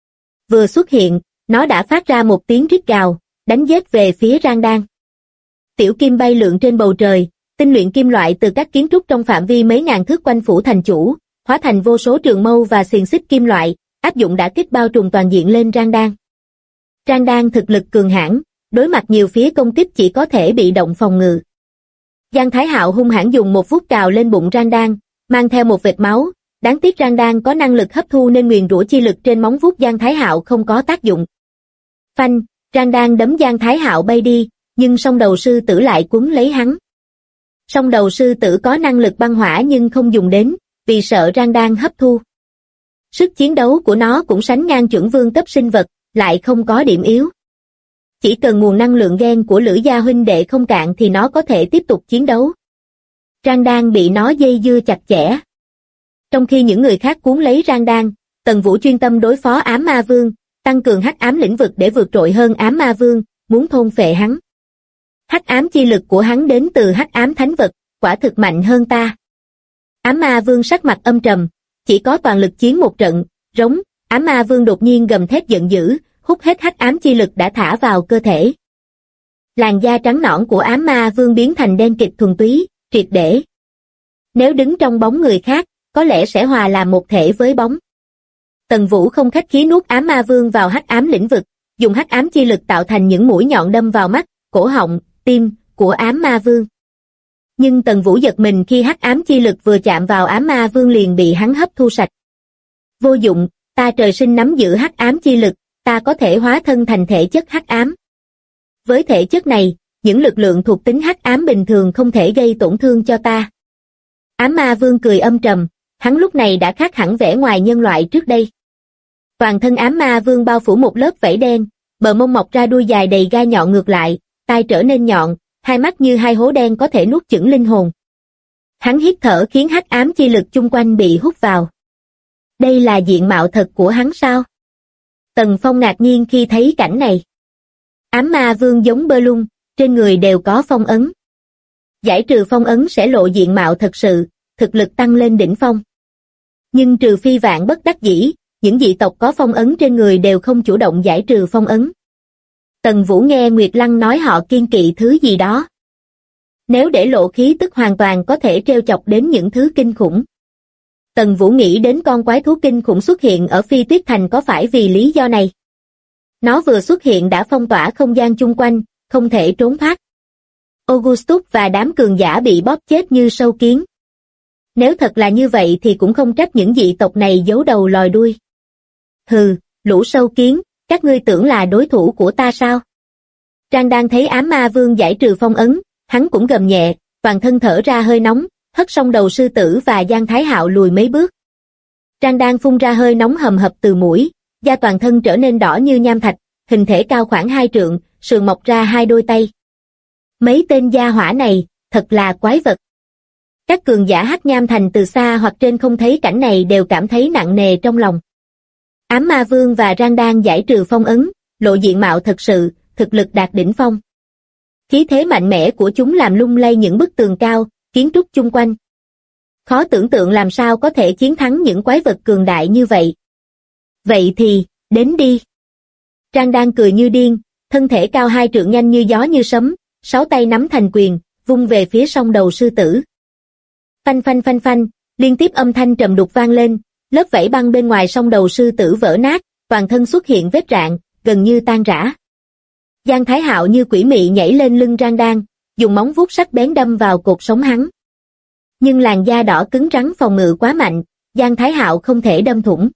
Vừa xuất hiện, nó đã phát ra một tiếng rít gào, đánh giết về phía Rang Đan. Tiểu kim bay lượn trên bầu trời, tinh luyện kim loại từ các kiến trúc trong phạm vi mấy ngàn thước quanh phủ thành chủ, hóa thành vô số trường mâu và xiềng xích kim loại, áp dụng đả kích bao trùm toàn diện lên Rang Đan. Rang Đan thực lực cường hãn, đối mặt nhiều phía công kích chỉ có thể bị động phòng ngự. Giang Thái Hạo hung hãn dùng một vuốt cào lên bụng Rang Đan, mang theo một vệt máu, đáng tiếc Rang Đan có năng lực hấp thu nên nguyền rủa chi lực trên móng vuốt Giang Thái Hạo không có tác dụng. Phanh, Rang Đan đấm Giang Thái Hạo bay đi, nhưng song đầu sư tử lại cuốn lấy hắn. Song đầu sư tử có năng lực băng hỏa nhưng không dùng đến, vì sợ Rang Đan hấp thu. Sức chiến đấu của nó cũng sánh ngang chuẩn vương cấp sinh vật, lại không có điểm yếu. Chỉ cần nguồn năng lượng gen của Lữ gia huynh đệ không cạn thì nó có thể tiếp tục chiến đấu. Rang Đan bị nó dây dưa chặt chẽ. Trong khi những người khác cuốn lấy Rang Đan, Tần Vũ chuyên tâm đối phó ám ma vương, tăng cường hắc ám lĩnh vực để vượt trội hơn ám ma vương, muốn thôn phệ hắn. Hắc ám chi lực của hắn đến từ hắc ám thánh vật, quả thực mạnh hơn ta. Ám ma vương sắc mặt âm trầm, chỉ có toàn lực chiến một trận, rống, ám ma vương đột nhiên gầm thét giận dữ, hút hết hắc ám chi lực đã thả vào cơ thể. Làn da trắng nõn của ám ma vương biến thành đen kịt thuần túy, triệt để. Nếu đứng trong bóng người khác, có lẽ sẽ hòa làm một thể với bóng. Tần Vũ không khách khí nuốt ám ma vương vào hắc ám lĩnh vực, dùng hắc ám chi lực tạo thành những mũi nhọn đâm vào mắt, cổ họng, tim của ám ma vương. Nhưng Tần Vũ giật mình khi hắc ám chi lực vừa chạm vào ám ma vương liền bị hắn hấp thu sạch. Vô dụng, ta trời sinh nắm giữ hắc ám chi lực, ta có thể hóa thân thành thể chất hắc ám. Với thể chất này, những lực lượng thuộc tính hắc ám bình thường không thể gây tổn thương cho ta. Ám ma vương cười âm trầm, hắn lúc này đã khác hẳn vẻ ngoài nhân loại trước đây. Toàn thân ám ma vương bao phủ một lớp vảy đen, bờ mông mọc ra đuôi dài đầy gai nhọn ngược lại, tai trở nên nhọn, hai mắt như hai hố đen có thể nuốt chửng linh hồn. Hắn hít thở khiến hắc ám chi lực chung quanh bị hút vào. Đây là diện mạo thật của hắn sao? Tần Phong ngạc nhiên khi thấy cảnh này. Ám ma vương giống bơ lung, trên người đều có phong ấn. Giải trừ phong ấn sẽ lộ diện mạo thật sự, thực lực tăng lên đỉnh phong. Nhưng trừ phi vạn bất đắc dĩ, những dị tộc có phong ấn trên người đều không chủ động giải trừ phong ấn. Tần Vũ nghe Nguyệt Lăng nói họ kiên kỵ thứ gì đó. Nếu để lộ khí tức hoàn toàn có thể trêu chọc đến những thứ kinh khủng. Tần Vũ nghĩ đến con quái thú kinh khủng xuất hiện ở Phi Tuyết Thành có phải vì lý do này. Nó vừa xuất hiện đã phong tỏa không gian chung quanh, không thể trốn thoát. Augustus và đám cường giả bị bóp chết như sâu kiến. Nếu thật là như vậy thì cũng không trách những dị tộc này giấu đầu lòi đuôi. Hừ, lũ sâu kiến, các ngươi tưởng là đối thủ của ta sao? Trang đang thấy ám ma vương giải trừ phong ấn, hắn cũng gầm nhẹ, toàn thân thở ra hơi nóng, hất song đầu sư tử và Giang Thái Hạo lùi mấy bước. Trang đang phun ra hơi nóng hầm hập từ mũi, da toàn thân trở nên đỏ như nham thạch, hình thể cao khoảng 2 trượng, sườn mọc ra 2 đôi tay. Mấy tên gia hỏa này, thật là quái vật. Các cường giả Hắc Nham Thành từ xa hoặc trên không thấy cảnh này đều cảm thấy nặng nề trong lòng. Ám ma vương và Rang Đan giải trừ phong ấn, lộ diện mạo thật sự, thực lực đạt đỉnh phong. Khí thế mạnh mẽ của chúng làm lung lay những bức tường cao, kiến trúc chung quanh. Khó tưởng tượng làm sao có thể chiến thắng những quái vật cường đại như vậy. Vậy thì, đến đi. Trang đang cười như điên, thân thể cao 2 trượng nhanh như gió như sấm, 6 tay nắm thành quyền, vung về phía song đầu sư tử. Phanh phanh phanh phanh, liên tiếp âm thanh trầm đục vang lên, lớp vảy băng bên ngoài song đầu sư tử vỡ nát, toàn thân xuất hiện vết rạn, gần như tan rã. Giang Thái Hạo như quỷ mị nhảy lên lưng Trang Đan, dùng móng vuốt sắc bén đâm vào cột sống hắn. Nhưng làn da đỏ cứng rắn phòng ngự quá mạnh, Giang Thái Hạo không thể đâm thủng.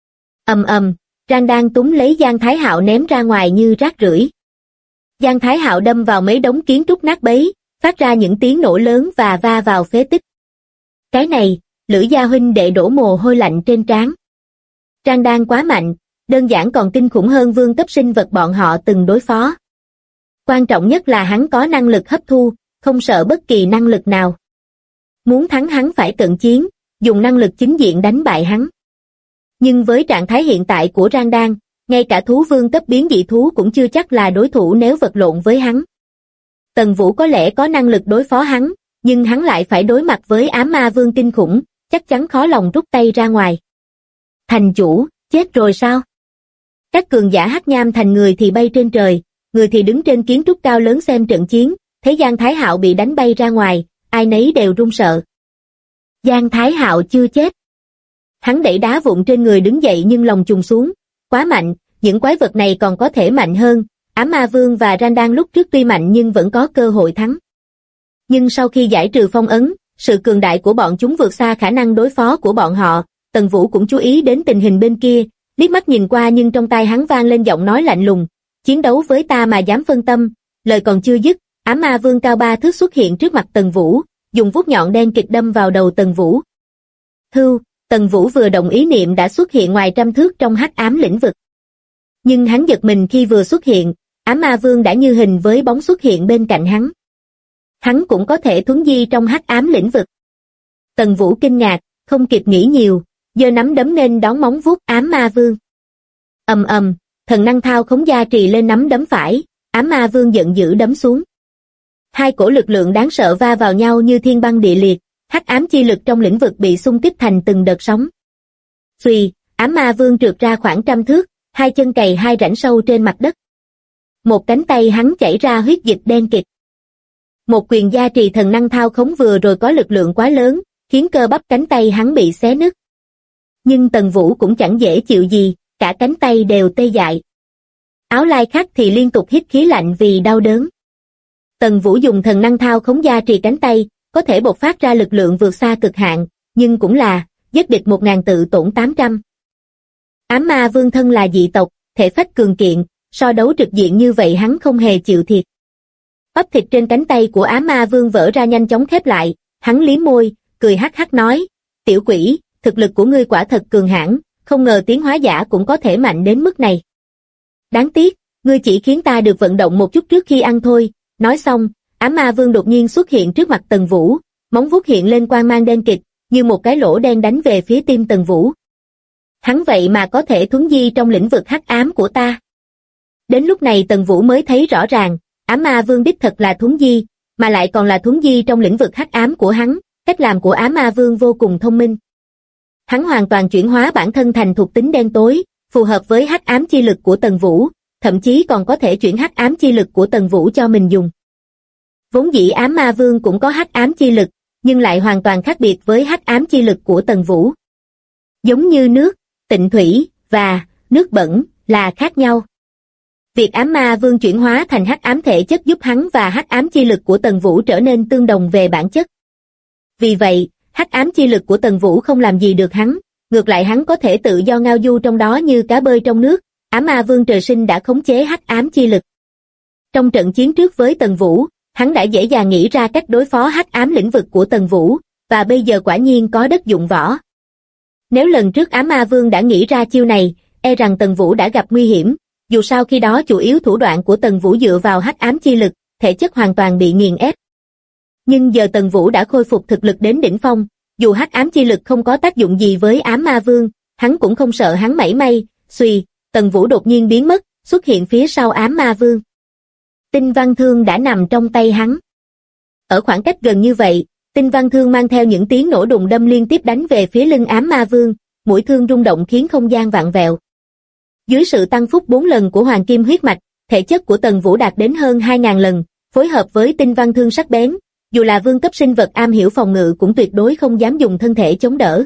Ầm ầm, Trang Đan túm lấy Giang Thái Hạo ném ra ngoài như rác rưởi. Giang Thái Hạo đâm vào mấy đống kiến trúc nát bấy, phát ra những tiếng nổ lớn và va vào phế tích. Cái này, Lữ gia huynh đệ đổ mồ hôi lạnh trên trán. Trang Đan quá mạnh, đơn giản còn kinh khủng hơn vương cấp sinh vật bọn họ từng đối phó. Quan trọng nhất là hắn có năng lực hấp thu, không sợ bất kỳ năng lực nào. Muốn thắng hắn phải cận chiến, dùng năng lực chính diện đánh bại hắn. Nhưng với trạng thái hiện tại của Trang Đan, ngay cả thú vương cấp biến dị thú cũng chưa chắc là đối thủ nếu vật lộn với hắn. Tần Vũ có lẽ có năng lực đối phó hắn, nhưng hắn lại phải đối mặt với ám ma vương kinh khủng, chắc chắn khó lòng rút tay ra ngoài. Thành chủ, chết rồi sao? Các cường giả hắc nham thành người thì bay trên trời, người thì đứng trên kiến trúc cao lớn xem trận chiến, thấy Giang Thái Hạo bị đánh bay ra ngoài, ai nấy đều run sợ. Giang Thái Hạo chưa chết. Hắn đẩy đá vụn trên người đứng dậy nhưng lòng trùng xuống, quá mạnh, những quái vật này còn có thể mạnh hơn, ám ma vương và Randan lúc trước tuy mạnh nhưng vẫn có cơ hội thắng. Nhưng sau khi giải trừ phong ấn, sự cường đại của bọn chúng vượt xa khả năng đối phó của bọn họ, Tần Vũ cũng chú ý đến tình hình bên kia, liếc mắt nhìn qua nhưng trong tai hắn vang lên giọng nói lạnh lùng, chiến đấu với ta mà dám phân tâm, lời còn chưa dứt, ám ma vương cao 3 thước xuất hiện trước mặt Tần Vũ, dùng vuốt nhọn đen kịch đâm vào đầu Tần Vũ. Hưu, Tần Vũ vừa động ý niệm đã xuất hiện ngoài trăm thước trong hắc ám lĩnh vực. Nhưng hắn giật mình khi vừa xuất hiện, ám ma vương đã như hình với bóng xuất hiện bên cạnh hắn. Hắn cũng có thể thuấn di trong hắc ám lĩnh vực. Tần Vũ kinh ngạc, không kịp nghĩ nhiều, giơ nắm đấm nên đón móng vuốt ám ma vương. Ầm ầm, thần năng thao khống gia trì lên nắm đấm phải, ám ma vương giận dữ đấm xuống. Hai cổ lực lượng đáng sợ va vào nhau như thiên băng địa liệt, hắc ám chi lực trong lĩnh vực bị xung kích thành từng đợt sóng. Xuy, ám ma vương trượt ra khoảng trăm thước, hai chân cày hai rãnh sâu trên mặt đất. Một cánh tay hắn chảy ra huyết dịch đen kịt. Một quyền gia trì thần năng thao khống vừa rồi có lực lượng quá lớn, khiến cơ bắp cánh tay hắn bị xé nứt. Nhưng Tần Vũ cũng chẳng dễ chịu gì, cả cánh tay đều tê dại. Áo lai khắc thì liên tục hít khí lạnh vì đau đớn. Tần Vũ dùng thần năng thao khống gia trì cánh tay, có thể bộc phát ra lực lượng vượt xa cực hạn, nhưng cũng là, giết địch 1000 tự tổn 800. Ám ma vương thân là dị tộc, thể phách cường kiện, so đấu trực diện như vậy hắn không hề chịu thiệt. Bắp thịt trên cánh tay của ám ma vương vỡ ra nhanh chóng khép lại, hắn liếm môi, cười hắc hắc nói, tiểu quỷ, thực lực của ngươi quả thật cường hãn, không ngờ tiến hóa giả cũng có thể mạnh đến mức này. Đáng tiếc, ngươi chỉ khiến ta được vận động một chút trước khi ăn thôi. Nói xong, ám ma vương đột nhiên xuất hiện trước mặt Tần Vũ, móng vuốt hiện lên quang mang đen kịt, như một cái lỗ đen đánh về phía tim Tần Vũ. Hắn vậy mà có thể thuấn di trong lĩnh vực hắc ám của ta. Đến lúc này Tần Vũ mới thấy rõ ràng, ám ma vương đích thật là thuấn di, mà lại còn là thuấn di trong lĩnh vực hắc ám của hắn, cách làm của ám ma vương vô cùng thông minh. Hắn hoàn toàn chuyển hóa bản thân thành thuộc tính đen tối, phù hợp với hắc ám chi lực của Tần Vũ, thậm chí còn có thể chuyển hắc ám chi lực của Tần Vũ cho mình dùng. Vốn dĩ ám ma vương cũng có hắc ám chi lực, nhưng lại hoàn toàn khác biệt với hắc ám chi lực của Tần Vũ. Giống như nước, tịnh thủy và nước bẩn là khác nhau. Việc ám ma vương chuyển hóa thành hắc ám thể chất giúp hắn và hắc ám chi lực của Tần Vũ trở nên tương đồng về bản chất. Vì vậy, hắc ám chi lực của Tần Vũ không làm gì được hắn, ngược lại hắn có thể tự do ngao du trong đó như cá bơi trong nước. Ám ma vương trời sinh đã khống chế hắc ám chi lực. Trong trận chiến trước với Tần Vũ, hắn đã dễ dàng nghĩ ra cách đối phó hắc ám lĩnh vực của Tần Vũ, và bây giờ quả nhiên có đất dụng võ. Nếu lần trước ám ma vương đã nghĩ ra chiêu này, e rằng Tần Vũ đã gặp nguy hiểm, dù sao khi đó chủ yếu thủ đoạn của Tần Vũ dựa vào hắc ám chi lực, thể chất hoàn toàn bị nghiền ép. Nhưng giờ Tần Vũ đã khôi phục thực lực đến đỉnh phong, dù hắc ám chi lực không có tác dụng gì với ám ma vương, hắn cũng không sợ hắn mảy may. Xuy, Tần Vũ đột nhiên biến mất, xuất hiện phía sau ám ma vương. Tinh Văn Thương đã nằm trong tay hắn. Ở khoảng cách gần như vậy, Tinh Văn Thương mang theo những tiếng nổ đùng đâm liên tiếp đánh về phía lưng Ám Ma Vương, mũi thương rung động khiến không gian vặn vẹo. Dưới sự tăng phúc 4 lần của Hoàng Kim huyết mạch, thể chất của Tần Vũ đạt đến hơn 2.000 lần, phối hợp với Tinh Văn Thương sắc bén, dù là vương cấp sinh vật am hiểu phòng ngự cũng tuyệt đối không dám dùng thân thể chống đỡ.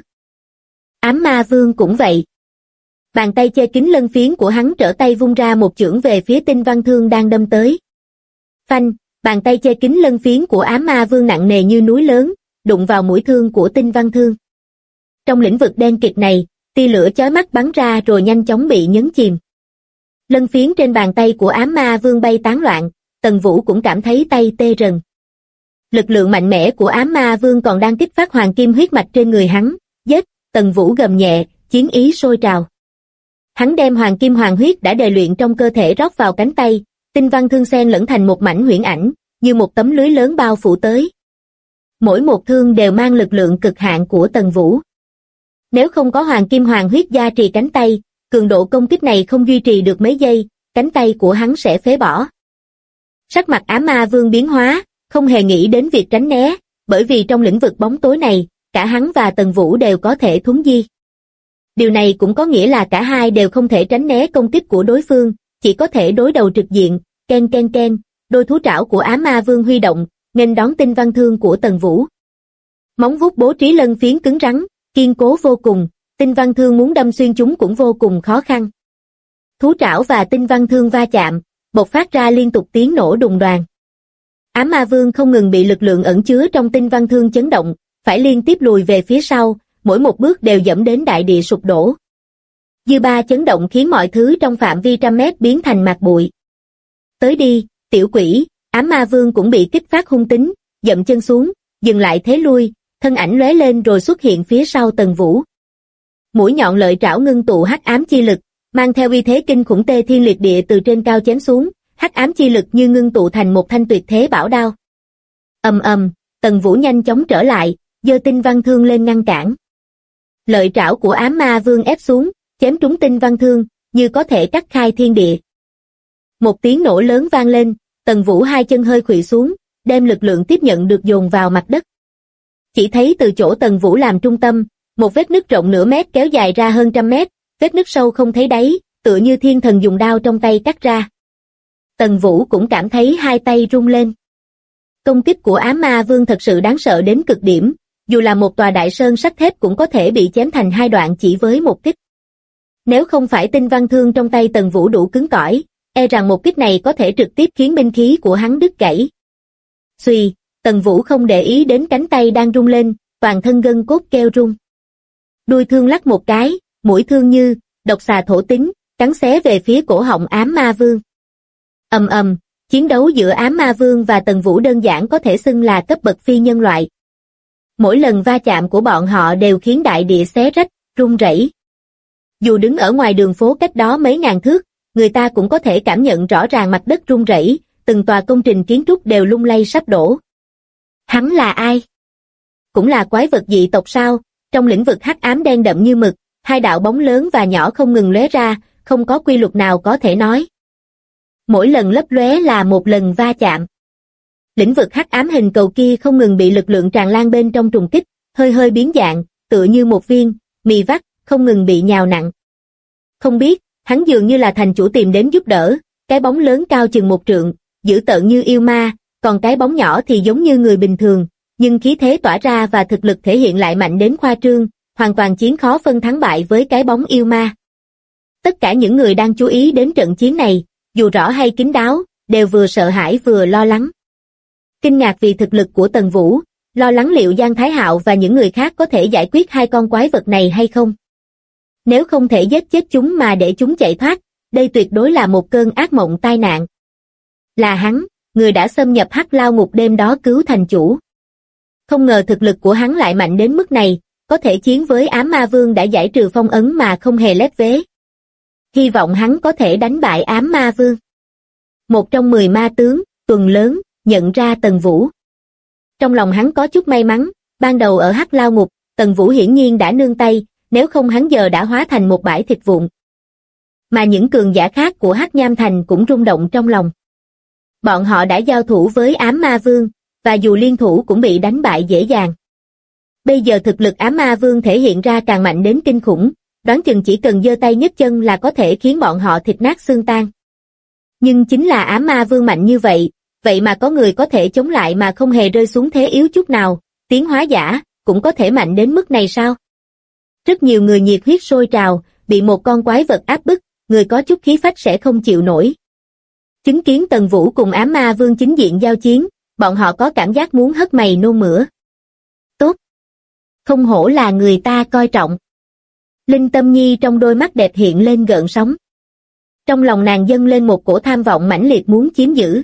Ám Ma Vương cũng vậy. Bàn tay che kín lân phiến của hắn trở tay vung ra một chưởng về phía Tinh Văn Thương đang đâm tới. Phanh, bàn tay che kín lân phiến của Ám Ma Vương nặng nề như núi lớn, đụng vào mũi thương của Tinh Văn Thương. Trong lĩnh vực đen kịt này, tia lửa chói mắt bắn ra rồi nhanh chóng bị nhấn chìm. Lân phiến trên bàn tay của Ám Ma Vương bay tán loạn, Tần Vũ cũng cảm thấy tay tê rần. Lực lượng mạnh mẽ của Ám Ma Vương còn đang kích phát Hoàng Kim huyết mạch trên người hắn. Giết! Tần Vũ gầm nhẹ, chiến ý sôi trào. Hắn đem Hoàng Kim Hoàng huyết đã đề luyện trong cơ thể rót vào cánh tay, Tinh Văn Thương xen lẫn thành một mảnh huyễn ảnh, như một tấm lưới lớn bao phủ tới. Mỗi một thương đều mang lực lượng cực hạn của Tần Vũ. Nếu không có Hoàng Kim Hoàng huyết gia trì cánh tay, cường độ công kích này không duy trì được mấy giây, cánh tay của hắn sẽ phế bỏ. Sắc mặt Ám Ma Vương biến hóa, không hề nghĩ đến việc tránh né, bởi vì trong lĩnh vực bóng tối này, cả hắn và Tần Vũ đều có thể thuấn di. Điều này cũng có nghĩa là cả hai đều không thể tránh né công kích của đối phương, chỉ có thể đối đầu trực diện. Ken ken ken, đôi thú trảo của Ám Ma Vương huy động, nghênh đón Tinh Văn Thương của Tần Vũ. Móng vuốt bố trí lân phiến cứng rắn, kiên cố vô cùng, Tinh Văn Thương muốn đâm xuyên chúng cũng vô cùng khó khăn. Thú trảo và Tinh Văn Thương va chạm, bộc phát ra liên tục tiếng nổ đùng đoàng. Ám Ma Vương không ngừng bị lực lượng ẩn chứa trong Tinh Văn Thương chấn động, phải liên tiếp lùi về phía sau, mỗi một bước đều dẫm đến đại địa sụp đổ. Dư ba chấn động khiến mọi thứ trong phạm vi trăm mét biến thành mạt bụi. Tới đi, tiểu quỷ! Ám Ma Vương cũng bị kích phát hung tính, dậm chân xuống, dừng lại thế lui, thân ảnh lóe lên rồi xuất hiện phía sau Tần Vũ. Mũi nhọn lợi trảo ngưng tụ hắc ám chi lực, mang theo uy thế kinh khủng tê thiên liệt địa từ trên cao chém xuống, hắc ám chi lực như ngưng tụ thành một thanh tuyệt thế bảo đao. Ầm ầm, Tần Vũ nhanh chóng trở lại, giơ Tinh Văn Thương lên ngăn cản. Lợi trảo của Ám Ma Vương ép xuống, chém trúng Tinh Văn Thương, như có thể cắt khai thiên địa. Một tiếng nổ lớn vang lên, Tần Vũ hai chân hơi khuỵu xuống, đem lực lượng tiếp nhận được dồn vào mặt đất. Chỉ thấy từ chỗ Tần Vũ làm trung tâm, một vết nứt rộng nửa mét kéo dài ra hơn trăm mét, vết nứt sâu không thấy đáy, tựa như thiên thần dùng đao trong tay cắt ra. Tần Vũ cũng cảm thấy hai tay rung lên. Công kích của Ám Ma Vương thật sự đáng sợ đến cực điểm, dù là một tòa đại sơn sắt thép cũng có thể bị chém thành hai đoạn chỉ với một kích. Nếu không phải Tinh Văn Thương trong tay Tần Vũ đủ cứng cỏi, e rằng một kích này có thể trực tiếp khiến binh khí của hắn đứt gãy. Xuy, Tần Vũ không để ý đến cánh tay đang rung lên, toàn thân gân cốt kêu rung. Đuôi thương lắc một cái, mũi thương như độc xà thổ tính, cắn xé về phía cổ họng Ám Ma Vương. Ầm ầm, chiến đấu giữa Ám Ma Vương và Tần Vũ đơn giản có thể xưng là cấp bậc phi nhân loại. Mỗi lần va chạm của bọn họ đều khiến đại địa xé rách, rung rẩy. Dù đứng ở ngoài đường phố cách đó mấy ngàn thước, người ta cũng có thể cảm nhận rõ ràng mặt đất rung rẩy, từng tòa công trình kiến trúc đều lung lay sắp đổ. Hắn là ai? Cũng là quái vật dị tộc sao? Trong lĩnh vực hắc ám đen đậm như mực, hai đạo bóng lớn và nhỏ không ngừng lóe ra, không có quy luật nào có thể nói. Mỗi lần lấp lóe là một lần va chạm. Lĩnh vực hắc ám hình cầu kia không ngừng bị lực lượng tràn lan bên trong trùng kích, hơi hơi biến dạng, tựa như một viên mì vắt, không ngừng bị nhào nặn. Không biết, hắn dường như là thành chủ tìm đến giúp đỡ, cái bóng lớn cao chừng 1 trượng, dữ tợn như yêu ma, còn cái bóng nhỏ thì giống như người bình thường, nhưng khí thế tỏa ra và thực lực thể hiện lại mạnh đến khoa trương, hoàn toàn chiến khó phân thắng bại với cái bóng yêu ma. Tất cả những người đang chú ý đến trận chiến này, dù rõ hay kín đáo, đều vừa sợ hãi vừa lo lắng. Kinh ngạc vì thực lực của Tần Vũ, lo lắng liệu Giang Thái Hạo và những người khác có thể giải quyết hai con quái vật này hay không. Nếu không thể giết chết chúng mà để chúng chạy thoát, đây tuyệt đối là một cơn ác mộng tai nạn. Là hắn, người đã xâm nhập Hắc Lao Ngục đêm đó cứu thành chủ. Không ngờ thực lực của hắn lại mạnh đến mức này, có thể chiến với Ám Ma Vương đã giải trừ phong ấn mà không hề lép vế. Hy vọng hắn có thể đánh bại Ám Ma Vương. Một trong 10 ma tướng, Tuần Lớn, nhận ra Tần Vũ. Trong lòng hắn có chút may mắn, ban đầu ở Hắc Lao Ngục, Tần Vũ hiển nhiên đã nương tay, nếu không hắn giờ đã hóa thành một bãi thịt vụn. Mà những cường giả khác của Hắc Nham Thành cũng rung động trong lòng. Bọn họ đã giao thủ với ám ma vương, và dù liên thủ cũng bị đánh bại dễ dàng. Bây giờ thực lực ám ma vương thể hiện ra càng mạnh đến kinh khủng, đoán chừng chỉ cần giơ tay nhấc chân là có thể khiến bọn họ thịt nát xương tan. Nhưng chính là ám ma vương mạnh như vậy, vậy mà có người có thể chống lại mà không hề rơi xuống thế yếu chút nào, tiến hóa giả, cũng có thể mạnh đến mức này sao? Rất nhiều người nhiệt huyết sôi trào, bị một con quái vật áp bức, người có chút khí phách sẽ không chịu nổi. Chứng kiến Tần Vũ cùng ám ma vương chính diện giao chiến, bọn họ có cảm giác muốn hất mày nôn mửa. Tốt! Không hổ là người ta coi trọng. Linh Tâm Nhi trong đôi mắt đẹp hiện lên gợn sóng. Trong lòng nàng dâng lên một cổ tham vọng mãnh liệt muốn chiếm giữ.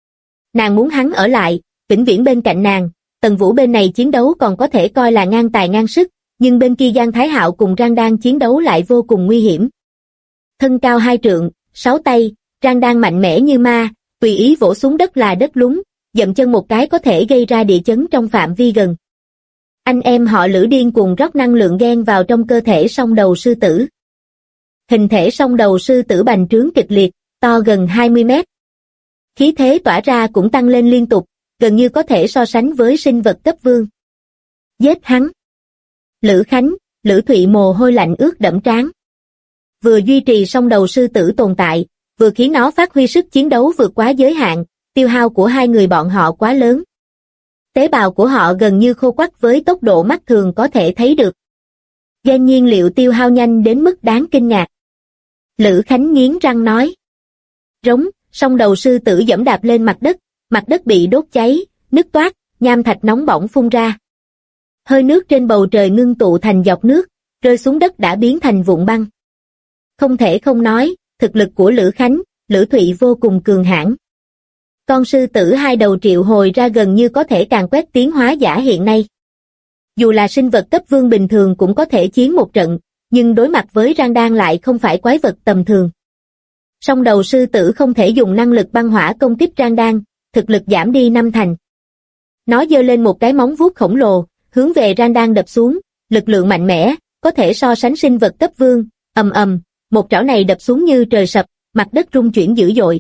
Nàng muốn hắn ở lại, vĩnh viễn bên cạnh nàng. Tần Vũ bên này chiến đấu còn có thể coi là ngang tài ngang sức, nhưng bên kia Giang Thái Hạo cùng Rang Đan chiến đấu lại vô cùng nguy hiểm. Thân cao 2 trượng, 6 tay, Rang Đan mạnh mẽ như ma, tùy ý vỗ xuống đất là đất lún, dậm chân một cái có thể gây ra địa chấn trong phạm vi gần. Anh em họ Lữ điên cuồng rót năng lượng gen vào trong cơ thể song đầu sư tử. Hình thể song đầu sư tử bành trướng kịch liệt, to gần 20 mét. Khí thế tỏa ra cũng tăng lên liên tục, gần như có thể so sánh với sinh vật cấp vương. Giết hắn! Lữ Khánh, Lữ Thụy mồ hôi lạnh ướt đẫm trán. Vừa duy trì song đầu sư tử tồn tại, vừa khiến nó phát huy sức chiến đấu vượt quá giới hạn, tiêu hao của hai người bọn họ quá lớn. Tế bào của họ gần như khô quắt với tốc độ mắt thường có thể thấy được. Gen nhiên liệu tiêu hao nhanh đến mức đáng kinh ngạc. Lữ Khánh nghiến răng nói. Rống, song đầu sư tử giẫm đạp lên mặt đất bị đốt cháy, nứt toác, nham thạch nóng bỏng phun ra. Hơi nước trên bầu trời ngưng tụ thành giọt nước, rơi xuống đất đã biến thành vụn băng. Không thể không nói, thực lực của Lữ Khánh, Lữ Thụy vô cùng cường hãn. Con sư tử 2 đầu triệu hồi ra gần như có thể càn quét tiến hóa giả hiện nay. Dù là sinh vật cấp vương bình thường cũng có thể chiến một trận, nhưng đối mặt với Rang Đan lại không phải quái vật tầm thường. Song đầu sư tử không thể dùng năng lực băng hỏa công kích Rang Đan, thực lực giảm đi 5 thành. Nó giơ lên một cái móng vuốt khổng lồ, hướng về Rang Đan đập xuống, lực lượng mạnh mẽ, có thể so sánh sinh vật cấp vương, ầm ầm, một trảo này đập xuống như trời sập, mặt đất rung chuyển dữ dội.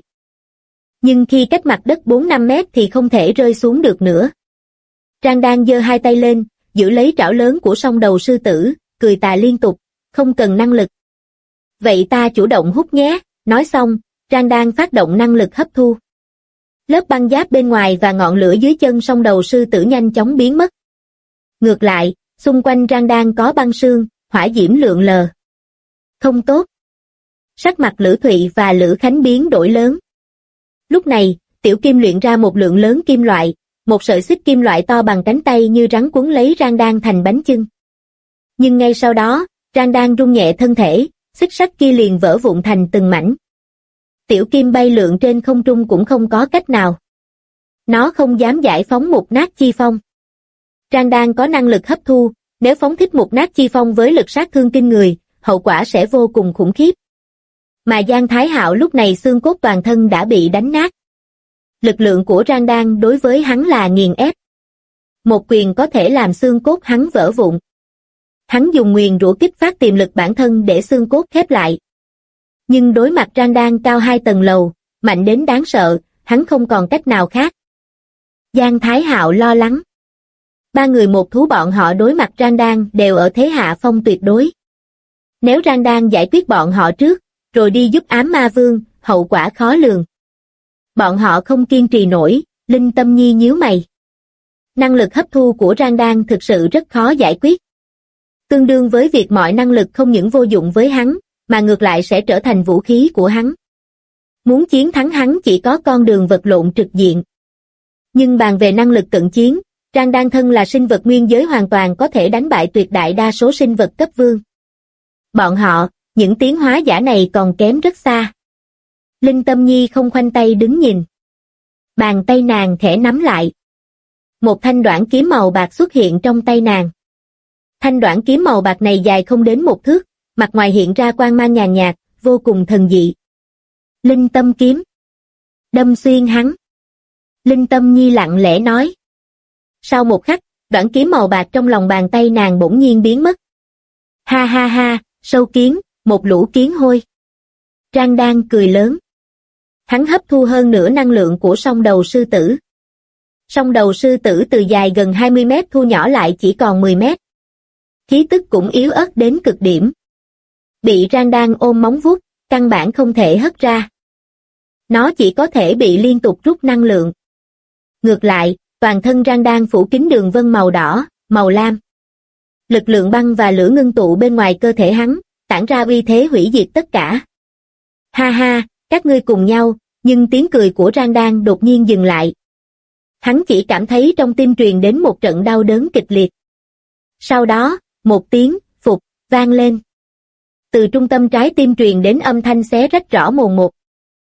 Nhưng khi cách mặt đất 4-5 mét thì không thể rơi xuống được nữa. Rang Đan giơ 2 tay lên, giữ lấy trảo lớn của song đầu sư tử, cười tà liên tục, không cần năng lực. Vậy ta chủ động hút nhé, nói xong, Rang Đan phát động năng lực hấp thu. Lớp băng giáp bên ngoài và ngọn lửa dưới chân song đầu sư tử nhanh chóng biến mất. Ngược lại, xung quanh Rang Đan có băng sương, hỏa diễm lượn lờ. Không tốt. Sắc mặt Lữ Thụy và Lữ Khánh biến đổi lớn. Lúc này, Tiểu Kim luyện ra một lượng lớn kim loại, một sợi xích kim loại to bằng cánh tay như rắn quấn lấy Rang Đan thành bánh chưng. Nhưng ngay sau đó, Rang Đan rung nhẹ thân thể, xích sắt kia liền vỡ vụn thành từng mảnh. Tiểu Kim bay lượn trên không trung cũng không có cách nào. Nó không dám giải phóng một nát chi phong. Rang Đan có năng lực hấp thu, nếu phóng thích một nát chi phong với lực sát thương kinh người, hậu quả sẽ vô cùng khủng khiếp. Mà Giang Thái Hạo lúc này xương cốt toàn thân đã bị đánh nát. Lực lượng của Rang Đan đối với hắn là nghiền ép. Một quyền có thể làm xương cốt hắn vỡ vụn. Hắn dùng nguyền rủa kích phát tiềm lực bản thân để xương cốt khép lại. Nhưng đối mặt Rang Đan cao 2 tầng lầu, mạnh đến đáng sợ, hắn không còn cách nào khác. Giang Thái Hạo lo lắng. 3 người một thú bọn họ đối mặt Rang Đan đều ở thế hạ phong tuyệt đối. Nếu Rang Đan giải quyết bọn họ trước, rồi đi giúp ám ma vương, hậu quả khó lường. Bọn họ không kiên trì nổi, Linh Tâm Nhi nhíu mày. Năng lực hấp thu của Rang Đan thực sự rất khó giải quyết. Tương đương với việc mọi năng lực không những vô dụng với hắn, mà ngược lại sẽ trở thành vũ khí của hắn. Muốn chiến thắng hắn chỉ có con đường vật lộn trực diện. Nhưng bàn về năng lực cận chiến, Rang Đan thân là sinh vật nguyên giới hoàn toàn có thể đánh bại tuyệt đại đa số sinh vật cấp vương. Bọn họ, những tiến hóa giả này còn kém rất xa. Linh Tâm Nhi không khoanh tay đứng nhìn. Bàn tay nàng khẽ nắm lại. Một thanh đoản kiếm màu bạc xuất hiện trong tay nàng. Thanh đoản kiếm màu bạc này dài không đến 1 thước, mặt ngoài hiện ra quang mang nhàn nhạt, vô cùng thần dị. Linh Tâm kiếm. Đâm xuyên hắn. Linh Tâm Nhi lặng lẽ nói. Sau một khắc, đoản kiếm màu bạc trong lòng bàn tay nàng bỗng nhiên biến mất. Ha ha ha, sâu kiến, một lũ kiến hôi. Rang Đan cười lớn. Hắn hấp thu hơn nửa năng lượng của song đầu sư tử. Song đầu sư tử từ dài gần 20 mét thu nhỏ lại chỉ còn 10 mét. Khí tức cũng yếu ớt đến cực điểm. Bị Randan ôm móng vuốt, căn bản không thể hất ra. Nó chỉ có thể bị liên tục rút năng lượng. Ngược lại, toàn thân Randan phủ kín đường vân màu đỏ, màu lam. Lực lượng băng và lửa ngưng tụ bên ngoài cơ thể hắn, tản ra uy thế hủy diệt tất cả. Ha ha, các ngươi cùng nhau, nhưng tiếng cười của Randan đột nhiên dừng lại. Hắn chỉ cảm thấy trong tim truyền đến một trận đau đớn kịch liệt. Sau đó, một tiếng, phục, vang lên. Từ trung tâm trái tim truyền đến âm thanh xé rách rõ mồn một.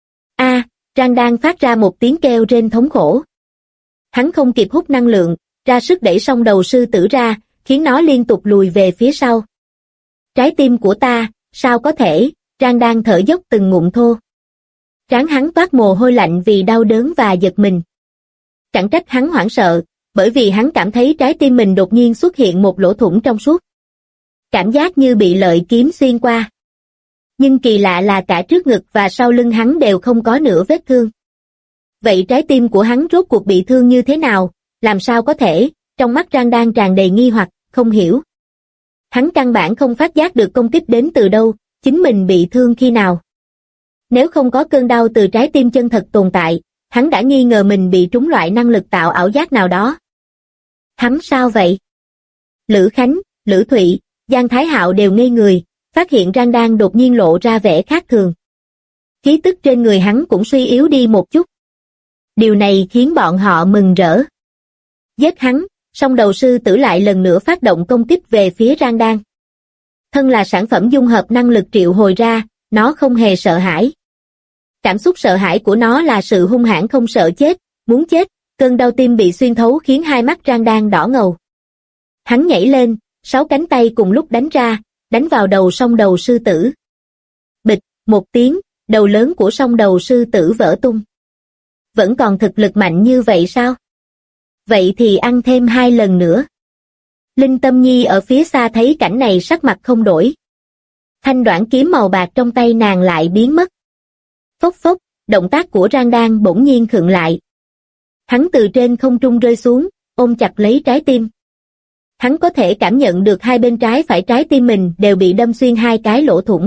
Randan phát ra một tiếng kêu rên thống khổ. Hắn không kịp hút năng lượng, ra sức đẩy song đầu sư tử ra, khiến nó liên tục lùi về phía sau. Trái tim của ta, sao có thể, Randan thở dốc từng ngụm thô. Trán hắn toát mồ hôi lạnh vì đau đớn và giật mình. Chẳng trách hắn hoảng sợ, bởi vì hắn cảm thấy trái tim mình đột nhiên xuất hiện một lỗ thủng trong suốt. Cảm giác như bị lợi kiếm xuyên qua. Nhưng kỳ lạ là cả trước ngực và sau lưng hắn đều không có nửa vết thương. Vậy trái tim của hắn rốt cuộc bị thương như thế nào, làm sao có thể, trong mắt Randan tràn đầy nghi hoặc, không hiểu. Hắn căn bản không phát giác được công kích đến từ đâu, chính mình bị thương khi nào. Nếu không có cơn đau từ trái tim chân thật tồn tại, hắn đã nghi ngờ mình bị trúng loại năng lực tạo ảo giác nào đó. Hắn sao vậy? Lữ Khánh, Lữ Thụy, Giang Thái Hạo đều ngây người, phát hiện Randan đột nhiên lộ ra vẻ khác thường. Khí tức trên người hắn cũng suy yếu đi một chút. Điều này khiến bọn họ mừng rỡ. Giết hắn, song đầu sư tử lại lần nữa phát động công kích về phía Randan. Thân là sản phẩm dung hợp năng lực triệu hồi ra, nó không hề sợ hãi. Cảm xúc sợ hãi của nó là sự hung hãn không sợ chết, muốn chết, cơn đau tim bị xuyên thấu khiến hai mắt Randan đỏ ngầu. Hắn nhảy lên, 6 cánh tay cùng lúc đánh ra, đánh vào đầu song đầu sư tử. Bịch, một tiếng, đầu lớn của song đầu sư tử vỡ tung. Vẫn còn thực lực mạnh như vậy sao? Vậy thì ăn thêm 2 lần nữa. Linh Tâm Nhi ở phía xa thấy cảnh này sắc mặt không đổi. Thanh đoản kiếm màu bạc trong tay nàng lại biến mất. Phốc phốc, động tác của Randan bỗng nhiên khựng lại. Hắn từ trên không trung rơi xuống, ôm chặt lấy trái tim. Hắn có thể cảm nhận được hai bên trái phải trái tim mình đều bị đâm xuyên 2 cái lỗ thủng.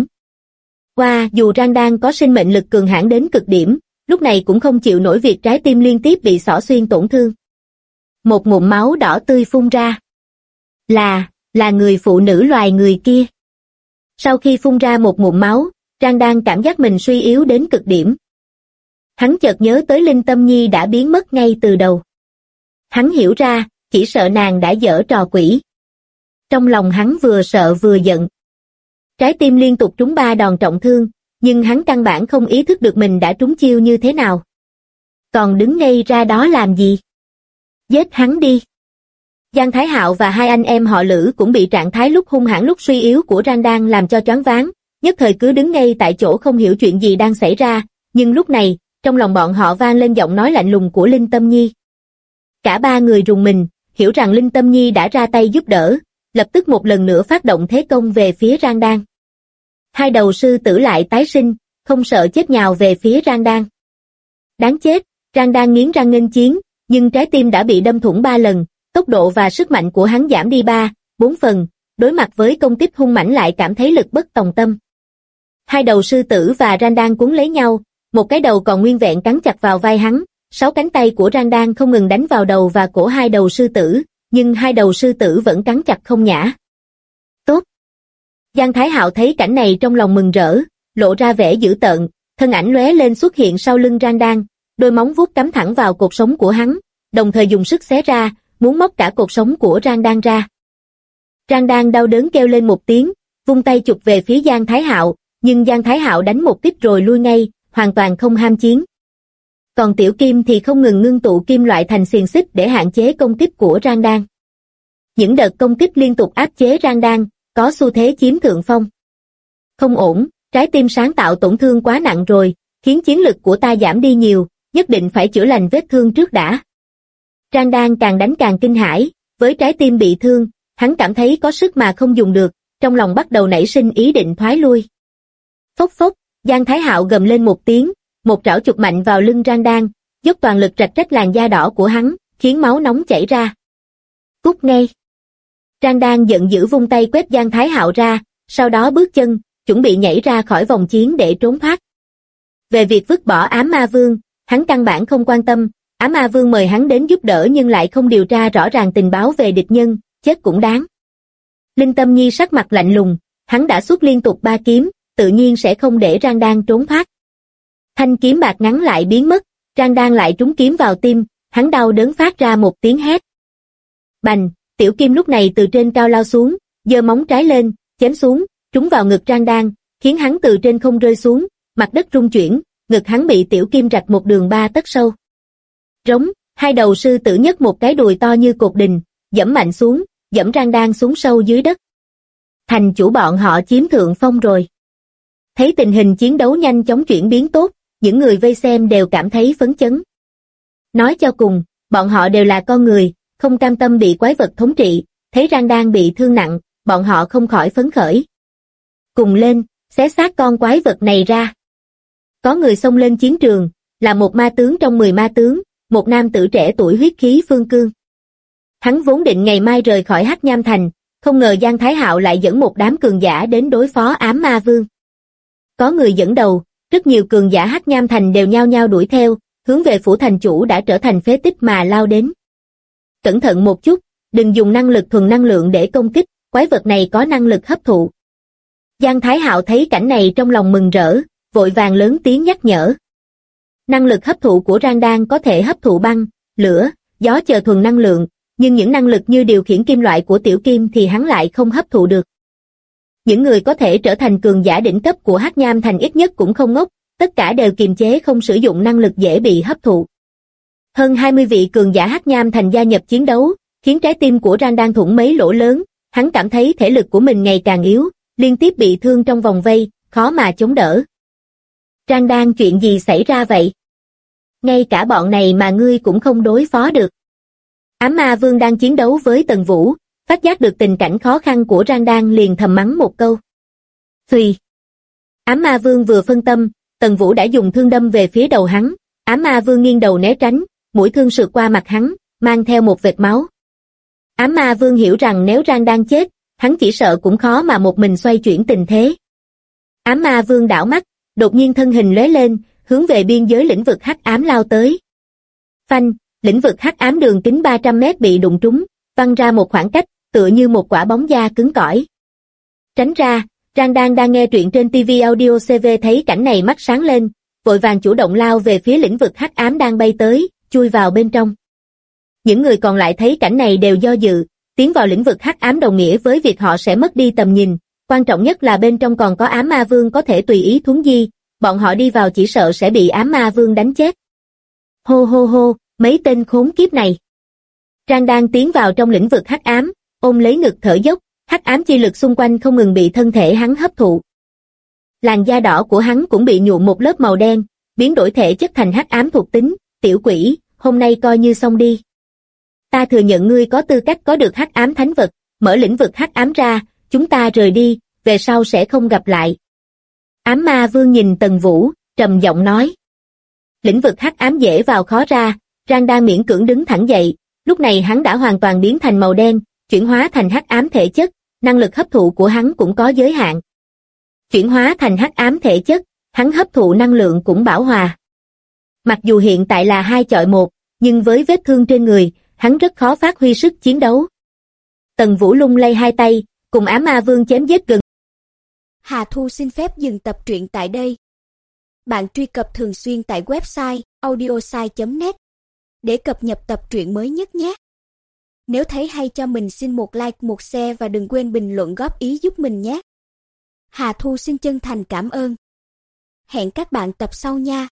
Dù Randan có sinh mệnh lực cường hãn đến cực điểm, lúc này cũng không chịu nổi việc trái tim liên tiếp bị xỏ xuyên tổn thương. Một ngụm máu đỏ tươi phun ra. Là người phụ nữ loài người kia. Sau khi phun ra một ngụm máu, Randan cảm giác mình suy yếu đến cực điểm. Hắn chợt nhớ tới Linh Tâm Nhi đã biến mất ngay từ đầu. Hắn hiểu ra, chỉ sợ nàng đã giở trò quỷ. Trong lòng hắn vừa sợ vừa giận. Trái tim liên tục trúng 3 đòn trọng thương, nhưng hắn căn bản không ý thức được mình đã trúng chiêu như thế nào. Còn đứng ngây ra đó làm gì? Giết hắn đi. Giang Thái Hạo và 2 anh em họ Lữ cũng bị trạng thái lúc hung hãn lúc suy yếu của Randan làm cho choáng váng, nhất thời cứ đứng ngay tại chỗ không hiểu chuyện gì đang xảy ra, nhưng lúc này, trong lòng bọn họ vang lên giọng nói lạnh lùng của Linh Tâm Nhi. Cả 3 người rùng mình, hiểu rằng Linh Tâm Nhi đã ra tay giúp đỡ, lập tức một lần nữa phát động thế công về phía Randan. 2 đầu sư tử lại tái sinh, không sợ chết nhào về phía Randan. Đáng chết, Randan nghiến răng nghênh chiến, nhưng trái tim đã bị đâm thủng 3 lần, tốc độ và sức mạnh của hắn giảm đi 3-4 phần, đối mặt với công kích hung mãnh lại cảm thấy lực bất tòng tâm. 2 đầu sư tử và Randan cuốn lấy nhau, một cái đầu còn nguyên vẹn cắn chặt vào vai hắn, 6 cánh tay của Randan không ngừng đánh vào đầu và cổ 2 đầu sư tử, nhưng 2 đầu sư tử vẫn cắn chặt không nhả. Tốt! Giang Thái Hạo thấy cảnh này trong lòng mừng rỡ, lộ ra vẻ dữ tợn, thân ảnh lóe lên xuất hiện sau lưng Randan, đôi móng vuốt cắm thẳng vào cột sống của hắn, đồng thời dùng sức xé ra, muốn móc cả cột sống của Randan ra. Randan đau đớn kêu lên một tiếng, vung tay chụp về phía Giang Thái Hạo, nhưng Giang Thái Hạo đánh một kích rồi lui ngay, hoàn toàn không ham chiến. Còn Tiểu Kim thì không ngừng ngưng tụ kim loại thành xiềng xích để hạn chế công kích của Randan. Những đợt công kích liên tục áp chế Randan, có xu thế chiếm thượng phong. Không ổn, trái tim sáng tạo tổn thương quá nặng rồi, khiến chiến lực của ta giảm đi nhiều, nhất định phải chữa lành vết thương trước đã. Randan càng đánh càng kinh hãi, với trái tim bị thương, hắn cảm thấy có sức mà không dùng được, trong lòng bắt đầu nảy sinh ý định thoái lui. Phốc phốc, Giang Thái Hạo gầm lên một tiếng, một trảo chụp mạnh vào lưng Rang Đan, dốc toàn lực rạch rách làn da đỏ của hắn, khiến máu nóng chảy ra. Cút ngay! Rang Đan giận dữ vung tay quét Giang Thái Hạo ra, sau đó bước chân, chuẩn bị nhảy ra khỏi vòng chiến để trốn thoát. Về việc vứt bỏ Ám Ma Vương, hắn căn bản không quan tâm, Ám Ma Vương mời hắn đến giúp đỡ nhưng lại không điều tra rõ ràng tình báo về địch nhân, chết cũng đáng. Linh Tâm Nhi sắc mặt lạnh lùng, hắn đã xuất liên tục 3 kiếm, tự nhiên sẽ không để Rang Đan trốn thoát. Thanh kiếm bạc ngắn lại biến mất, Rang Đan lại trúng kiếm vào tim, hắn đau đớn phát ra một tiếng hét. Bành, Tiểu Kim lúc này từ trên cao lao xuống, giơ móng trái lên, chém xuống, trúng vào ngực Rang Đan, khiến hắn từ trên không rơi xuống, mặt đất rung chuyển, ngực hắn bị Tiểu Kim rạch một đường 3 tấc sâu. Rống, hai đầu sư tử nhấc một cái đùi to như cột đình, giẫm mạnh xuống, giẫm Rang Đan xuống sâu dưới đất. Thành chủ bọn họ chiếm thượng phong rồi. Thấy tình hình chiến đấu nhanh chóng chuyển biến tốt, những người vây xem đều cảm thấy phấn chấn. Nói cho cùng, bọn họ đều là con người, không cam tâm bị quái vật thống trị, thấy Rang Đan bị thương nặng, bọn họ không khỏi phấn khởi. Cùng lên, xé xác con quái vật này ra. Có người xông lên chiến trường, là một ma tướng trong 10 ma tướng, một nam tử trẻ tuổi huyết khí phương cương. Hắn vốn định ngày mai rời khỏi Hắc Nham Thành, không ngờ Giang Thái Hạo lại dẫn một đám cường giả đến đối phó Ám Ma Vương. Có người dẫn đầu, rất nhiều cường giả Hắc Nham Thành đều nhao nhao đuổi theo, hướng về phủ thành chủ đã trở thành phế tích mà lao đến. Cẩn thận một chút, đừng dùng năng lực thuần năng lượng để công kích, quái vật này có năng lực hấp thụ. Giang Thái Hạo thấy cảnh này trong lòng mừng rỡ, vội vàng lớn tiếng nhắc nhở. Năng lực hấp thụ của Rang Đan có thể hấp thụ băng, lửa, gió chờ thuần năng lượng, nhưng những năng lực như điều khiển kim loại của Tiểu Kim thì hắn lại không hấp thụ được. Những người có thể trở thành cường giả đỉnh cấp của Hắc Nham Thành ít nhất cũng không ngốc, tất cả đều kiềm chế không sử dụng năng lực dễ bị hấp thụ. Hơn 20 vị cường giả Hắc Nham Thành gia nhập chiến đấu, khiến trái tim của Rang Đan thủng mấy lỗ lớn, hắn cảm thấy thể lực của mình ngày càng yếu, liên tiếp bị thương trong vòng vây, khó mà chống đỡ. Rang Đan, chuyện gì xảy ra vậy? Ngay cả bọn này mà ngươi cũng không đối phó được. Ám Ma Vương đang chiến đấu với Tần Vũ, phát giác được tình cảnh khó khăn của Rang Đan liền thầm mắng một câu. Phì! Ám Ma Vương vừa phân tâm, Tần Vũ đã dùng thương đâm về phía đầu hắn, Ám Ma Vương nghiêng đầu né tránh, mũi thương sượt qua mặt hắn, mang theo một vệt máu. Ám Ma Vương hiểu rằng nếu Rang Đan chết, hắn chỉ sợ cũng khó mà một mình xoay chuyển tình thế. Ám Ma Vương đảo mắt, đột nhiên thân hình lóe lên, hướng về biên giới lĩnh vực hắc ám lao tới. Phanh, lĩnh vực hắc ám đường kính 300 mét bị đụng trúng, văng ra một khoảng cách, tựa như một quả bóng da cứng cỏi. Tránh ra, Rang Đan đang nghe truyện trên TV Audio CV thấy cảnh này mắt sáng lên, vội vàng chủ động lao về phía lĩnh vực hắc ám đang bay tới, chui vào bên trong. Những người còn lại thấy cảnh này đều do dự, tiến vào lĩnh vực hắc ám đồng nghĩa với việc họ sẽ mất đi tầm nhìn, quan trọng nhất là bên trong còn có Ám Ma Vương có thể tùy ý thuấn di, bọn họ đi vào chỉ sợ sẽ bị Ám Ma Vương đánh chết. Hô hô hô, mấy tên khốn kiếp này. Rang Đan tiến vào trong lĩnh vực hắc ám, ôm lấy ngực thở dốc, hắc ám chi lực xung quanh không ngừng bị thân thể hắn hấp thụ. Làn da đỏ của hắn cũng bị nhuộm một lớp màu đen, biến đổi thể chất thành hắc ám thuộc tính, tiểu quỷ, hôm nay coi như xong đi. Ta thừa nhận ngươi có tư cách có được hắc ám thánh vật, mở lĩnh vực hắc ám ra, chúng ta rời đi, về sau sẽ không gặp lại. Ám Ma Vương nhìn Tần Vũ, trầm giọng nói. Lĩnh vực hắc ám dễ vào khó ra, Rang Đan miễn cưỡng đứng thẳng dậy, lúc này hắn đã hoàn toàn biến thành màu đen, chuyển hóa thành hắc ám thể chất, năng lực hấp thụ của hắn cũng có giới hạn. Chuyển hóa thành hắc ám thể chất, hắn hấp thụ năng lượng cũng bão hòa. Mặc dù hiện tại là 2 chọi 1, nhưng với vết thương trên người, hắn rất khó phát huy sức chiến đấu. Tần Vũ lung lay hai tay, cùng Ám Ma Vương chém giết gần. Hà Thu xin phép dừng tập truyện tại đây. Bạn truy cập thường xuyên tại website audiosai.net để cập nhật tập truyện mới nhất nhé. Nếu thấy hay cho mình xin một like, một share và đừng quên bình luận góp ý giúp mình nhé. Hà Thu xin chân thành cảm ơn. Hẹn các bạn tập sau nha.